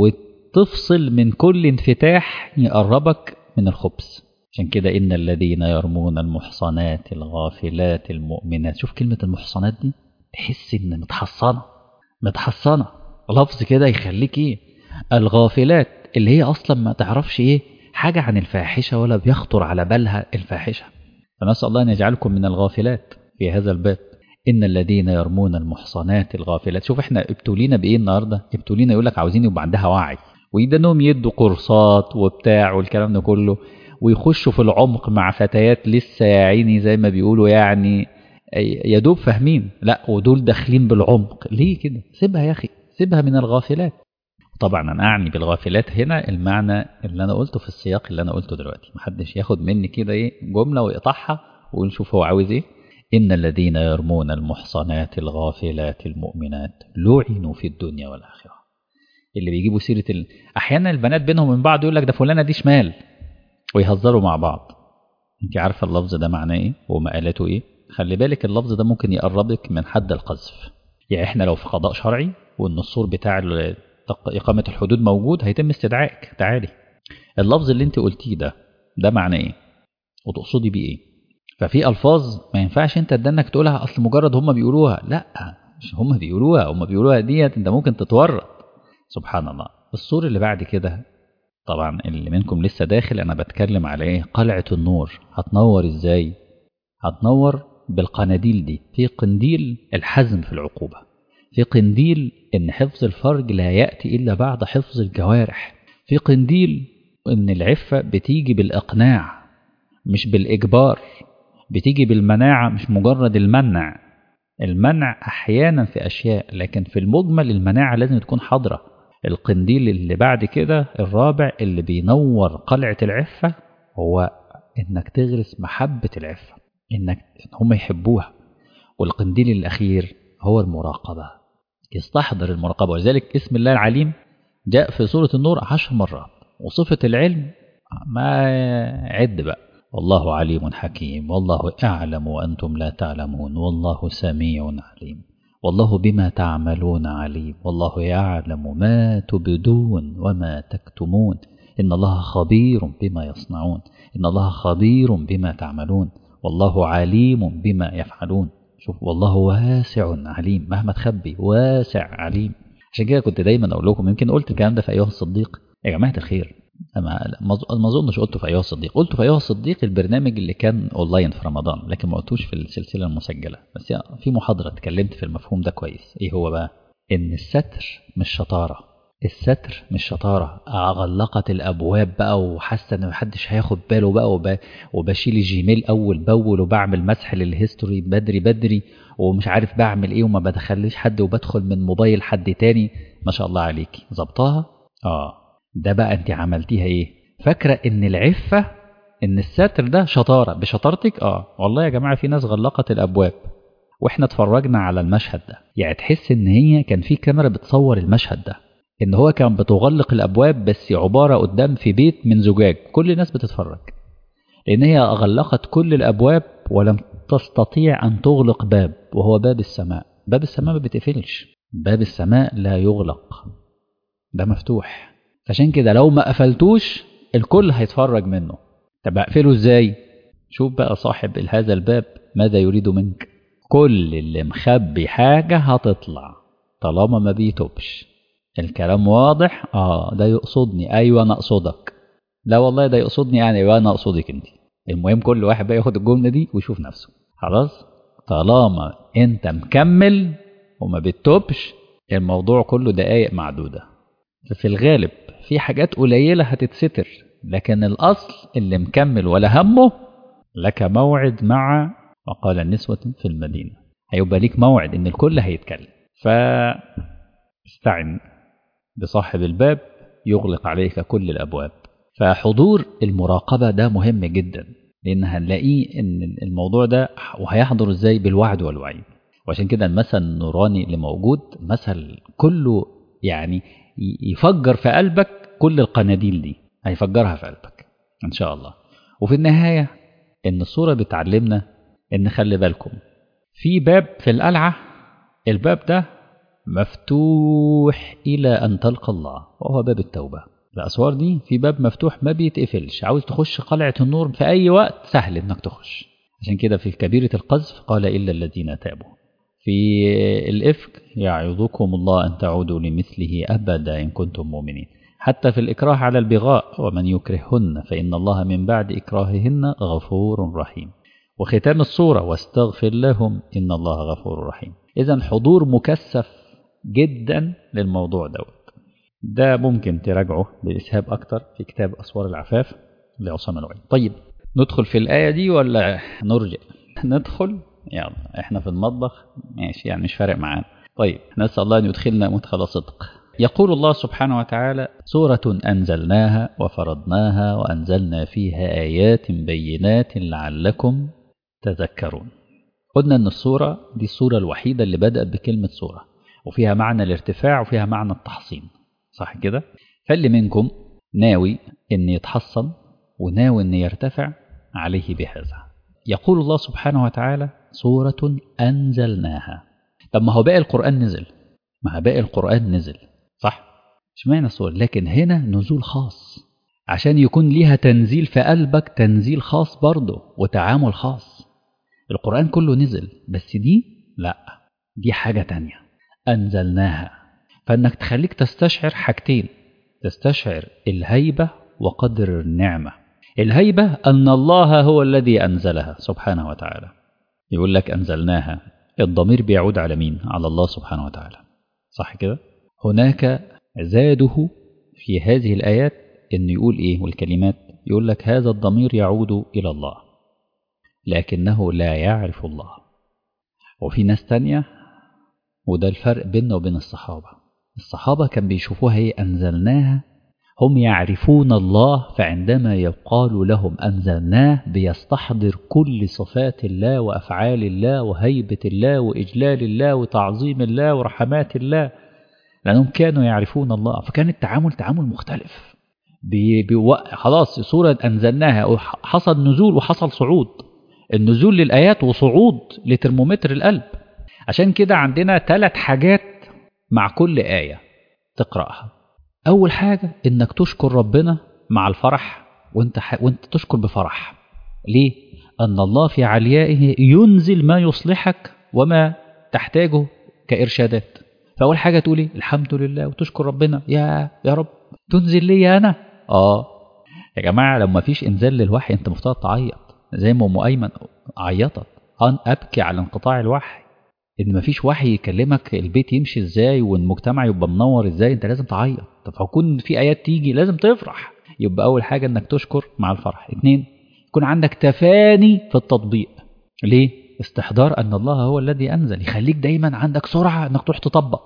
وتفصل من كل انفتاح يقربك من الخبث. عشان كده إن الذين يرمون المحصنات الغافلات المؤمنات، شوف كلمة المحصنات دي تحس إن متحصنة متحصنة، لفظ كده يخليك إيه الغافلات اللي هي أصلا ما تعرفش إيه حاجة عن الفاحشة ولا بيخطر على بالها الفاحشة. فنسأل الله أن يجعلكم من الغافلات في هذا الباب. إن الذين يرمون المحصنات الغافلات، شوف إحنا ابتولينا بإيه النهاردة؟ ابتولينا يقولك عاوزين يبقى عندها وعي، ويدنهم يدوا كورسات وبتاع والكلام ده كله، ويخشوا في العمق مع فتيات لسه يا عيني زي ما بيقولوا يعني يدوب فاهمين، لا ودول داخلين بالعمق. ليه كده؟ سيبها يا أخي، سيبها من الغافلات. طبعا أنا أعني بالغافلات هنا المعنى اللي أنا قلته في السياق اللي أنا قلته دلوقتي، محدش ياخد مني كده إيه جملة ويقطعها ونشوف هو عاوز إيه. إن الذين يرمون المحصنات الغافلات المؤمنات لعنوا في الدنيا والآخرة. اللي بيجيبوا سيرة ال... أحيانا البنات بينهم من بعض يقول لك ده فلانة دي شمال ويهزروا مع بعض. انت عارفة اللفظ ده معناه ايه ومقالاته ايه؟ خلي بالك اللفظ ده ممكن يقربك من حد القذف. يعني احنا لو في قضاء شرعي وان السور بتاع إقامة الحدود موجود هيتم استدعائك، تعالي. اللفظ اللي انت قلتيه ده ده معناه ايه وتقصدي بيه ايه؟ ففي الفاظ ما ينفعش انت تدنك تقولها اصل مجرد هم بيقولوها، لا مش هم بيقولوها، هم بيقولوها ديت انت ممكن تتورط. سبحان الله. السور اللي بعد كده طبعا اللي منكم لسه داخل انا بتكلم على ايه؟ قلعة النور. هتنور ازاي؟ هتنور بالقناديل دي. في قنديل الحزم في العقوبة، في قنديل ان حفظ الفرج لا يأتي الا بعد حفظ الجوارح، في قنديل ان العفة بتيجي بالاقناع مش بالاجبار، بتيجي بالمناعة مش مجرد المنع. المنع احيانا في اشياء لكن في المجمل المناعة لازم تكون حاضرة. القنديل اللي بعد كده الرابع اللي بينور قلعة العفة هو انك تغرس محبة العفة، انك هم يحبوها. والقنديل الاخير هو المراقبة، يستحضر المراقبة. ولذلك اسم الله العليم جاء في سورة النور عشر مرات، وصفة العلم ما عد بقى. والله عليم حكيم، والله أعلم وأنتم لا تعلمون، والله سميع عليم، والله بما تعملون عليم، والله يعلم ما تبدون وما تكتمون، إن الله خبير بما يصنعون، إن الله خبير بما تعملون، والله عليم بما يفعلون. شوف، والله واسع عليم، مهما تخبي واسع عليم. عشان كده كنت دايما أقول لكم، يمكن قلت الكلام ده في أيها الصديق يا جماعة الخير، أما ما أظنش قلته في أيها الصديق. قلته في أيها الصديق البرنامج اللي كان أونلاين في رمضان، لكن ما قلتوش في السلسلة المسجلة. بس في محاضرة اتكلمت في المفهوم ده كويس. إيه هو بقى؟ إن الستر مش شطارة، الستر مش شطارة. غلقت الأبواب بقى وحاسة إن محدش هياخد باله بقى، وب... وبشيل الجيميل أول بأول، وبعمل مسح للهيستوري بدري بدري، ومش عارف بعمل إيه، وما بدخليش حد، وبدخل من موبايل حد تاني. ما شاء الله عليكي ظبطها. آه ده بقى أنت عملتيها إيه؟ فاكرة إن العفة إن الستر ده شطارة بشطارتك؟ آه والله يا جماعة في ناس غلقت الأبواب وإحنا اتفرجنا على المشهد ده. يعني تحس إن هي كان في كاميرا بتصور المشهد ده، إن هو كان بتغلق الأبواب بس عبارة قدام في بيت من زجاج، كل الناس بتتفرج، لأن هي غلقت كل الأبواب ولم تستطيع أن تغلق باب، وهو باب السماء. باب السماء ما بتقفلش، باب السماء لا يغلق، ده مفتوح. عشان كده لو ما قفلتوش الكل هيتفرج منه. طب أقفله إزاي؟ شوف بقى صاحب هذا الباب ماذا يريد منك. كل اللي مخبي حاجة هتطلع طالما ما بيتوبش. الكلام واضح؟ آه ده يقصدني، أيوة أنا أقصدك، لا والله ده يقصدني يعني، أيوة أنا أقصدك أنت. المهم كل واحد بقى ياخد الجملة دي ويشوف نفسه. خلاص، طالما أنت مكمل وما بتتوبش الموضوع كله دقايق معدودة. في الغالب في حاجات قليلة هتتستر، لكن الأصل اللي مكمل ولا همه لك موعد مع وقال النسوة في المدينة. هيبقى ليك موعد إن الكل هيتكلم. فاستعن بصاحب الباب يغلق عليك كل الأبواب. فحضور المراقبة ده مهم جدا، لأن هنلاقيه إن الموضوع ده وهيحضر إزاي؟ بالوعد والوعيد. وعشان كده المثل النوراني اللي موجود مثل كله يعني يفجر في قلبك كل القناديل دي، هيفجرها في قلبك إن شاء الله. وفي النهاية إن الصورة بتعلمنا إن خلي بالكم في باب في القلعة، الباب ده مفتوح إلى أن تلقى الله، وهو باب التوبة. الأسوار دي في باب مفتوح ما بيتقفلش، عاوز تخش قلعة النور في أي وقت سهل إنك تخش. عشان كده في كبيرة القذف قال إلا الذين تابوا. في الإفك يعظكم الله أن تعودوا لمثله أبدا إن كنتم مؤمنين. حتى في الإكراه على البغاء ومن يكرههن فإن الله من بعد إكراههن غفور رحيم. وختام الصورة واستغفر لهم إن الله غفور رحيم. إذن حضور مكثف جدا للموضوع دوت. ده ممكن تراجعه بإسهاب أكتر في كتاب أسوار العفاف لعصام الوعي. طيب ندخل في الآية دي ولا نرجع؟ ندخل، يلا احنا في المطبخ ماشي، يعني مش فارق معانا. طيب نسأل الله أن يدخلنا مدخل صدق. يقول الله سبحانه وتعالى: سورة أنزلناها وفرضناها وأنزلنا فيها آيات بينات لعلكم تذكرون. قلنا أن السورة دي السورة الوحيدة اللي بدأت بكلمة سورة، وفيها معنى الارتفاع وفيها معنى التحصين. صح كده؟ فاللي منكم ناوي أن يتحصن وناوي أن يرتفع عليه بهذا. يقول الله سبحانه وتعالى سورة أنزلناها. طب ما هو باقي القرآن نزل، ما هو باقي القرآن نزل صح؟ اشمعنى سورة؟ لكن هنا نزول خاص عشان يكون ليها تنزيل في قلبك، تنزيل خاص برضه وتعامل خاص. القرآن كله نزل بس دي لا، دي حاجة تانية أنزلناها. فأنك تخليك تستشعر حاجتين، تستشعر الهيبة وقدر النعمة. الهيبة أن الله هو الذي أنزلها سبحانه وتعالى. يقول لك أنزلناها، الضمير بيعود على مين؟ على الله سبحانه وتعالى صح كده؟ هناك زاده في هذه الآيات إنه يقول إيه والكلمات، يقول لك هذا الضمير يعود إلى الله لكنه لا يعرف الله. وفي ناس تانية، وده الفرق بيننا وبين الصحابة. الصحابة كان بيشوفوها هي أنزلناها، هم يعرفون الله، فعندما يقال لهم أنزلناه بيستحضر كل صفات الله وأفعال الله وهيبة الله وإجلال الله وتعظيم الله ورحمات الله، لأنهم كانوا يعرفون الله. فكان التعامل تعامل مختلف. بي بي خلاص سورة أنزلناها حصل نزول وحصل صعود، النزول للآيات وصعود لترمومتر القلب. عشان كده عندنا ثلاث حاجات مع كل آية تقرأها. أول حاجة إنك تشكر ربنا مع الفرح، وانت, ح... وانت تشكر بفرح. ليه؟ أن الله في عليائه ينزل ما يصلحك وما تحتاجه كإرشادات. فأول حاجة تقولي الحمد لله وتشكر ربنا، يا يا رب تنزل لي أنا. آه يا جماعة لما فيش إنزال للوحي أنت مفترض تعيط زي ما أم أيمن عيطت، أن أبكي على انقطاع الوحي. إن مفيش وحي يكلمك البيت يمشي إزاي والمجتمع يبقى منور إزاي، أنت لازم تعيط. طب هكون في آيات تيجي لازم تفرح. يبقى أول حاجة إنك تشكر مع الفرح. اتنين، يكون عندك تفاني في التطبيق. ليه؟ استحضار أن الله هو الذي أنزل، يخليك دايما عندك سرعة إنك تروح تطبق،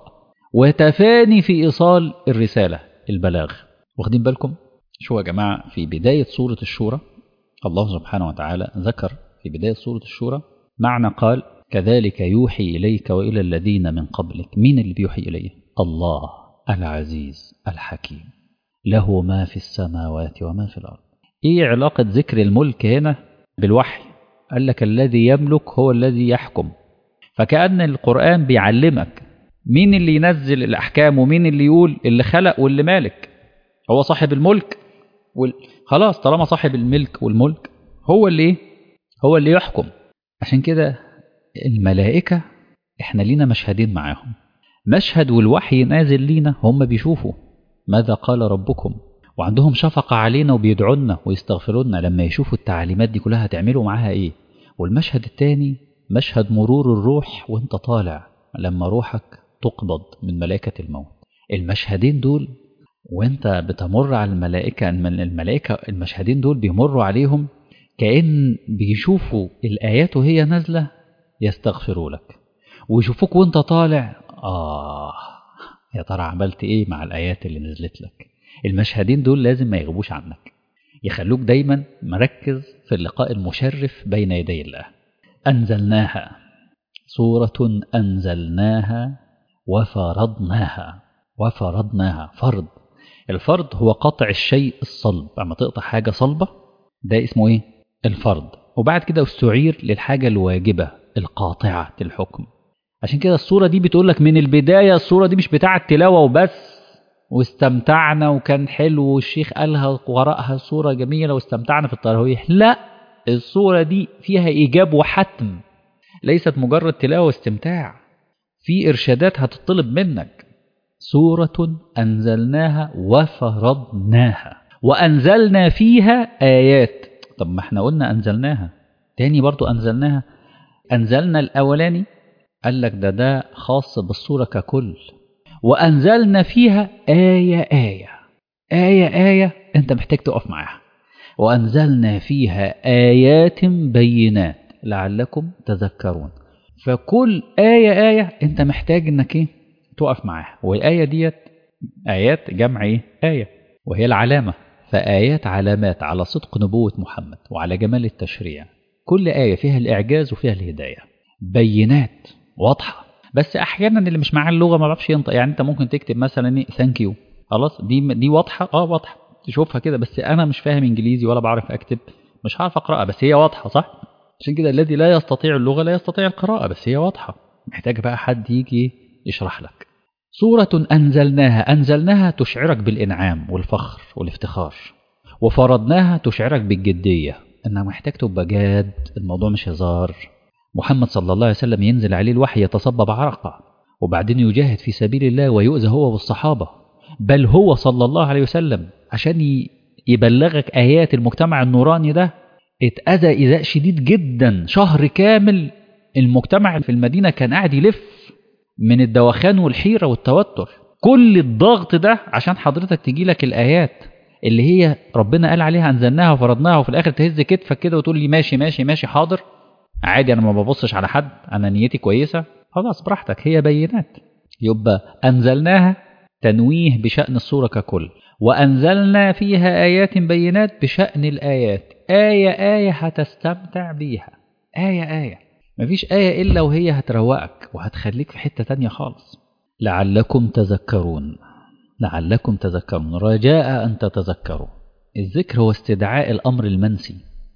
وتفاني في إيصال الرسالة البلاغ. واخدين بالكم؟ شو يا جماعة في بداية سورة الشورى الله سبحانه وتعالى ذكر في بداية سورة الشورى معنى قال كذلك يوحي إليك وإلى الذين من قبلك. مين اللي بيوحي إليه؟ الله العزيز الحكيم له ما في السماوات وما في الأرض. إيه علاقة ذكر الملك هنا بالوحي؟ قال لك الذي يملك هو الذي يحكم. فكأن القرآن بيعلمك مين اللي ينزل الأحكام ومين اللي يقول، اللي خلق واللي مالك. هو صاحب الملك وال... خلاص طالما صاحب الملك والملك هو اللي هو اللي يحكم. عشان كده الملائكة احنا لينا مشهدين معاهم، مشهد والوحي نازل لينا هم بيشوفوا ماذا قال ربكم، وعندهم شفقة علينا وبيدعونا ويستغفرونا لما يشوفوا التعليمات دي كلها هتعملوا معاها ايه. والمشهد الثاني مشهد مرور الروح وانت طالع لما روحك تقبض من ملائكة الموت. المشهدين دول وانت بتمر على الملائكة، الملائكة المشهدين دول بيمروا عليهم كأن بيشوفوا الآيات وهي نازلة يستغفروا لك، ويشوفوك وانت طالع آه يا ترى عملت ايه مع الآيات اللي نزلت لك. المشهدين دول لازم ما يغيبوش عنك، يخلوك دايما مركز في اللقاء المشرف بين يدي الله. أنزلناها سورة أنزلناها وفرضناها. وفرضناها فرض. الفرض هو قطع الشيء الصلب، اما تقطع حاجة صلبة ده اسمه ايه؟ الفرض. وبعد كده استعير للحاجة الواجبة القاطعة الحكم. عشان كده الصورة دي بتقول لك من البداية الصورة دي مش بتاعة التلاوة وبس واستمتعنا وكان حلو والشيخ قالها وراءها صورة جميلة واستمتعنا في التراويح. لا، الصورة دي فيها إيجاب وحتم، ليست مجرد تلاوة واستمتاع، في إرشادات هتطلب منك. سورة أنزلناها وفرضناها وأنزلنا فيها آيات. طب ما احنا قلنا أنزلناها تاني برضو أنزلناها. أنزلنا الأولاني قال لك ده ده خاص بالصورة ككل، وأنزلنا فيها آية آية آية آية أنت محتاج تقف معاها. وأنزلنا فيها آيات بينات لعلكم تذكرون. فكل آية آية أنت محتاج أنك إيه؟ تقف معاها. والآية ديت آيات جمع إيه؟ آية، وهي العلامة. فآيات علامات على صدق نبوة محمد وعلى جمال التشريع. كل آية فيها الإعجاز وفيها الهداية. بينات واضحة. بس أحيانا اللي مش معاه اللغة ما بعرفش ينطق. يعني أنت ممكن تكتب مثلا إيه ثانك يو، خلاص دي دي واضحة، اه واضحة تشوفها كده، بس أنا مش فاهم إنجليزي ولا بعرف أكتب، مش عارف أقرأها، بس هي واضحة صح. عشان كده الذي لا يستطيع اللغة لا يستطيع القراءة، بس هي واضحة، محتاج بقى حد يجي يشرح لك. سورة أنزلناها، أنزلناها تشعرك بالإنعام والفخر والافتخار، وفرضناها تشعرك بالجدية، إنها محتاج تبقى جاد، الموضوع مش هزار. محمد صلى الله عليه وسلم ينزل عليه الوحي يتصبب عرقه، وبعدين يجاهد في سبيل الله ويؤذى هو والصحابة، بل هو صلى الله عليه وسلم عشان يبلغك آيات المجتمع النوراني ده اتأذى إيذاء شديد جدا، شهر كامل المجتمع في المدينة كان قاعد يلف من الدوخان والحيرة والتوتر، كل الضغط ده عشان حضرتك تجي لك الآيات اللي هي ربنا قال عليها أنزلناها وفرضناها، وفي الآخر تهز كتفك كده وتقول لي ماشي ماشي ماشي حاضر عادي، أنا ما ببصش على حد، أنا نيتي كويسة، خلاص براحتك، هي بينات. يبقى أنزلناها تنويه بشأن السورة ككل، وأنزلنا فيها آيات بينات بشأن الآيات، آية آية هتستمتع بيها، آية آية، مفيش آية إلا وهي هتروقك وهتخليك في حتة تانية خالص. لعلكم تذكرون، لعلكم تذكرون، رجاء أن تتذكروا. الذكر هو استدعاء الأمر المنسي،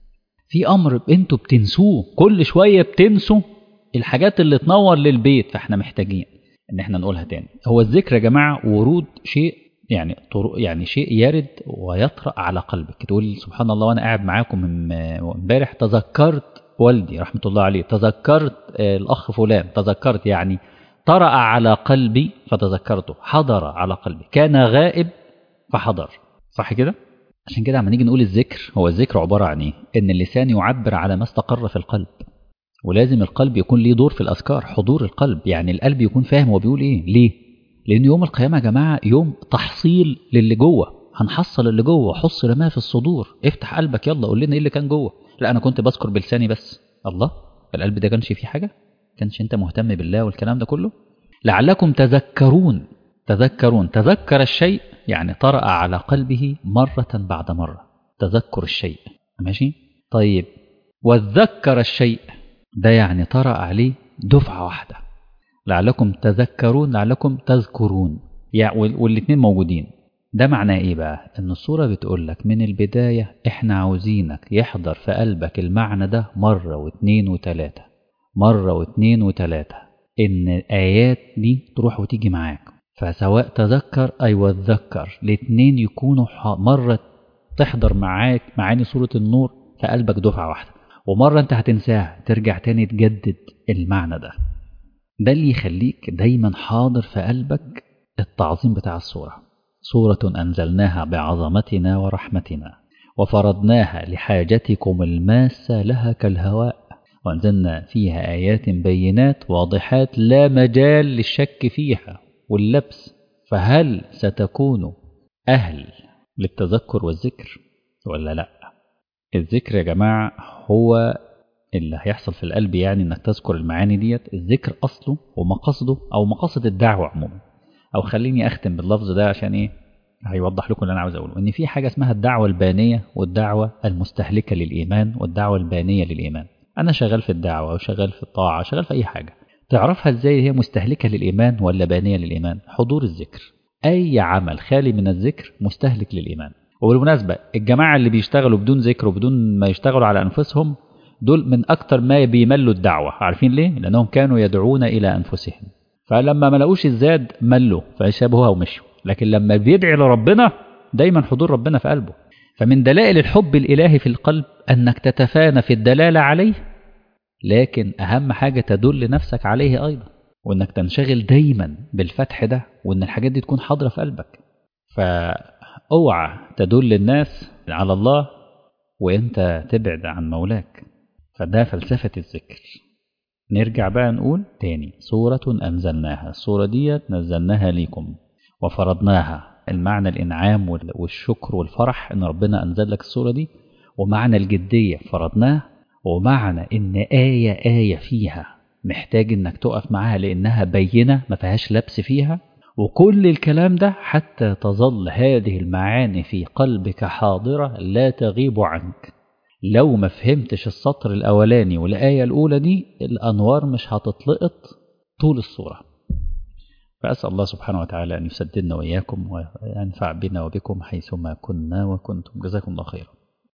في أمر أنتوا بتنسوه كل شوية، بتنسوا الحاجات اللي تنور للبيت، فإحنا محتاجين إن إحنا نقولها تاني. هو الذكر يا جماعة ورود شيء، يعني يعني شيء يرد ويطرأ على قلبك، تقول سبحان الله وأنا قاعد معاكم من امبارح تذكرت والدي رحمة الله عليه، تذكرت الأخ فلان، تذكرت يعني طرأ على قلبي فتذكرته، حضر على قلبي، كان غائب فحضر، صح كده؟ عشان كده عم نيجي نقول الذكر، هو الذكر عبارة عن ايه؟ ان اللسان يعبر على ما استقر في القلب، ولازم القلب يكون ليه دور في الأذكار، حضور القلب، يعني القلب يكون فاهم هو بيقول ايه. ليه؟ لأن يوم القيامة يا جماعة يوم تحصيل للي جوه، هنحصل اللي جوه، حصل ما في الصدور، افتح قلبك يلا قول لنا ايه اللي كان جوه. لا أنا كنت بذكر بلساني بس، الله القلب ده كانش فيه حاجة؟ كانش انت مهتم بالله والكلام ده كله؟ لعلكم تذكرون، تذكرون، تذكر الشيء يعني طرأ على قلبه مرة بعد مرة، تذكر الشيء، ماشي؟ طيب وذكر الشيء ده يعني طرأ عليه دفعة واحدة، لعلكم تذكرون، لعلكم تذكرون، يعني والاثنين موجودين. ده معناه ايه بقى؟ ان الصورة بتقول لك من البداية احنا عاوزينك يحضر في قلبك المعنى ده مرة واثنين وثلاثة، مرة واثنين وثلاثة، ان الآيات دي تروح وتيجي معاك، فسواء تذكر أي وتذكر الاثنين يكونوا مرة تحضر معاك معاني سورة النور في قلبك دفعة واحدة، ومرة انت هتنساها ترجع تاني تجدد المعنى ده. ده اللي يخليك دايما حاضر في قلبك التعظيم بتاع السورة. سورة أنزلناها بعظمتنا ورحمتنا وفرضناها لحاجتكم الماسة لها كالهواء، وأنزلنا فيها آيات بينات واضحات لا مجال للشك فيها واللبس، فهل ستكون أهل للتذكر والذكر ولا لا؟ الذكر يا جماعة هو اللي هيحصل في القلب، يعني انك تذكر المعاني ديت. الذكر أصله ومقصده أو مقصد الدعوة عموما، أو خليني أختم باللفظ ده عشان إيه هيوضح لكم اللي أنا عاوز أقوله، إن في حاجة اسمها الدعوة البانية والدعوة المستهلكة للإيمان والدعوة البانية للإيمان. أنا شغال في الدعوة وشغال في الطاعة، شغال في أي حاجة، تعرفها إزاي هي مستهلكة للإيمان ولا بانية للإيمان؟ حضور الذكر. أي عمل خالي من الذكر مستهلك للإيمان. وبالمناسبة الجماعة اللي بيشتغلوا بدون ذكر وبدون ما يشتغلوا على أنفسهم دول من أكتر ما بيملوا الدعوة، عارفين ليه؟ لأنهم كانوا يدعون إلى أنفسهم، فلما ما لقوش الزاد ملوا فشابهوها ومشوا، لكن لما بيدعي لربنا دايما حضور ربنا في قلبه. فمن دلائل الحب الإلهي في القلب أنك تتفانى في الدلالة عليه، لكن أهم حاجة تدل نفسك عليه أيضا، وأنك تنشغل دايما بالفتح ده، وأن الحاجات دي تكون حاضرة في قلبك. فأوعى تدل الناس على الله وأنت تبعد عن مولاك، فده فلسفة الذكر. نرجع بقى نقول تاني، سورة أنزلناها، السورة دي نزلناها ليكم وفرضناها، المعنى الإنعام والشكر والفرح إن ربنا أنزل لك السورة دي، ومعنى الجدية فرضناه، ومعنى إن آية آية فيها محتاج إنك تقف معاها لأنها بينة ما فيهاش لبس فيها، وكل الكلام ده حتى تظل هذه المعاني في قلبك حاضرة لا تغيب عنك. لو ما فهمتش السطر الأولاني والآية الأولى دي، الأنوار مش هتطلقت طول السورة. فأسأل الله سبحانه وتعالى أن يسددنا وإياكم وينفع بنا وبكم حيثما كنا وكنتم. جزاكم الله خيرا.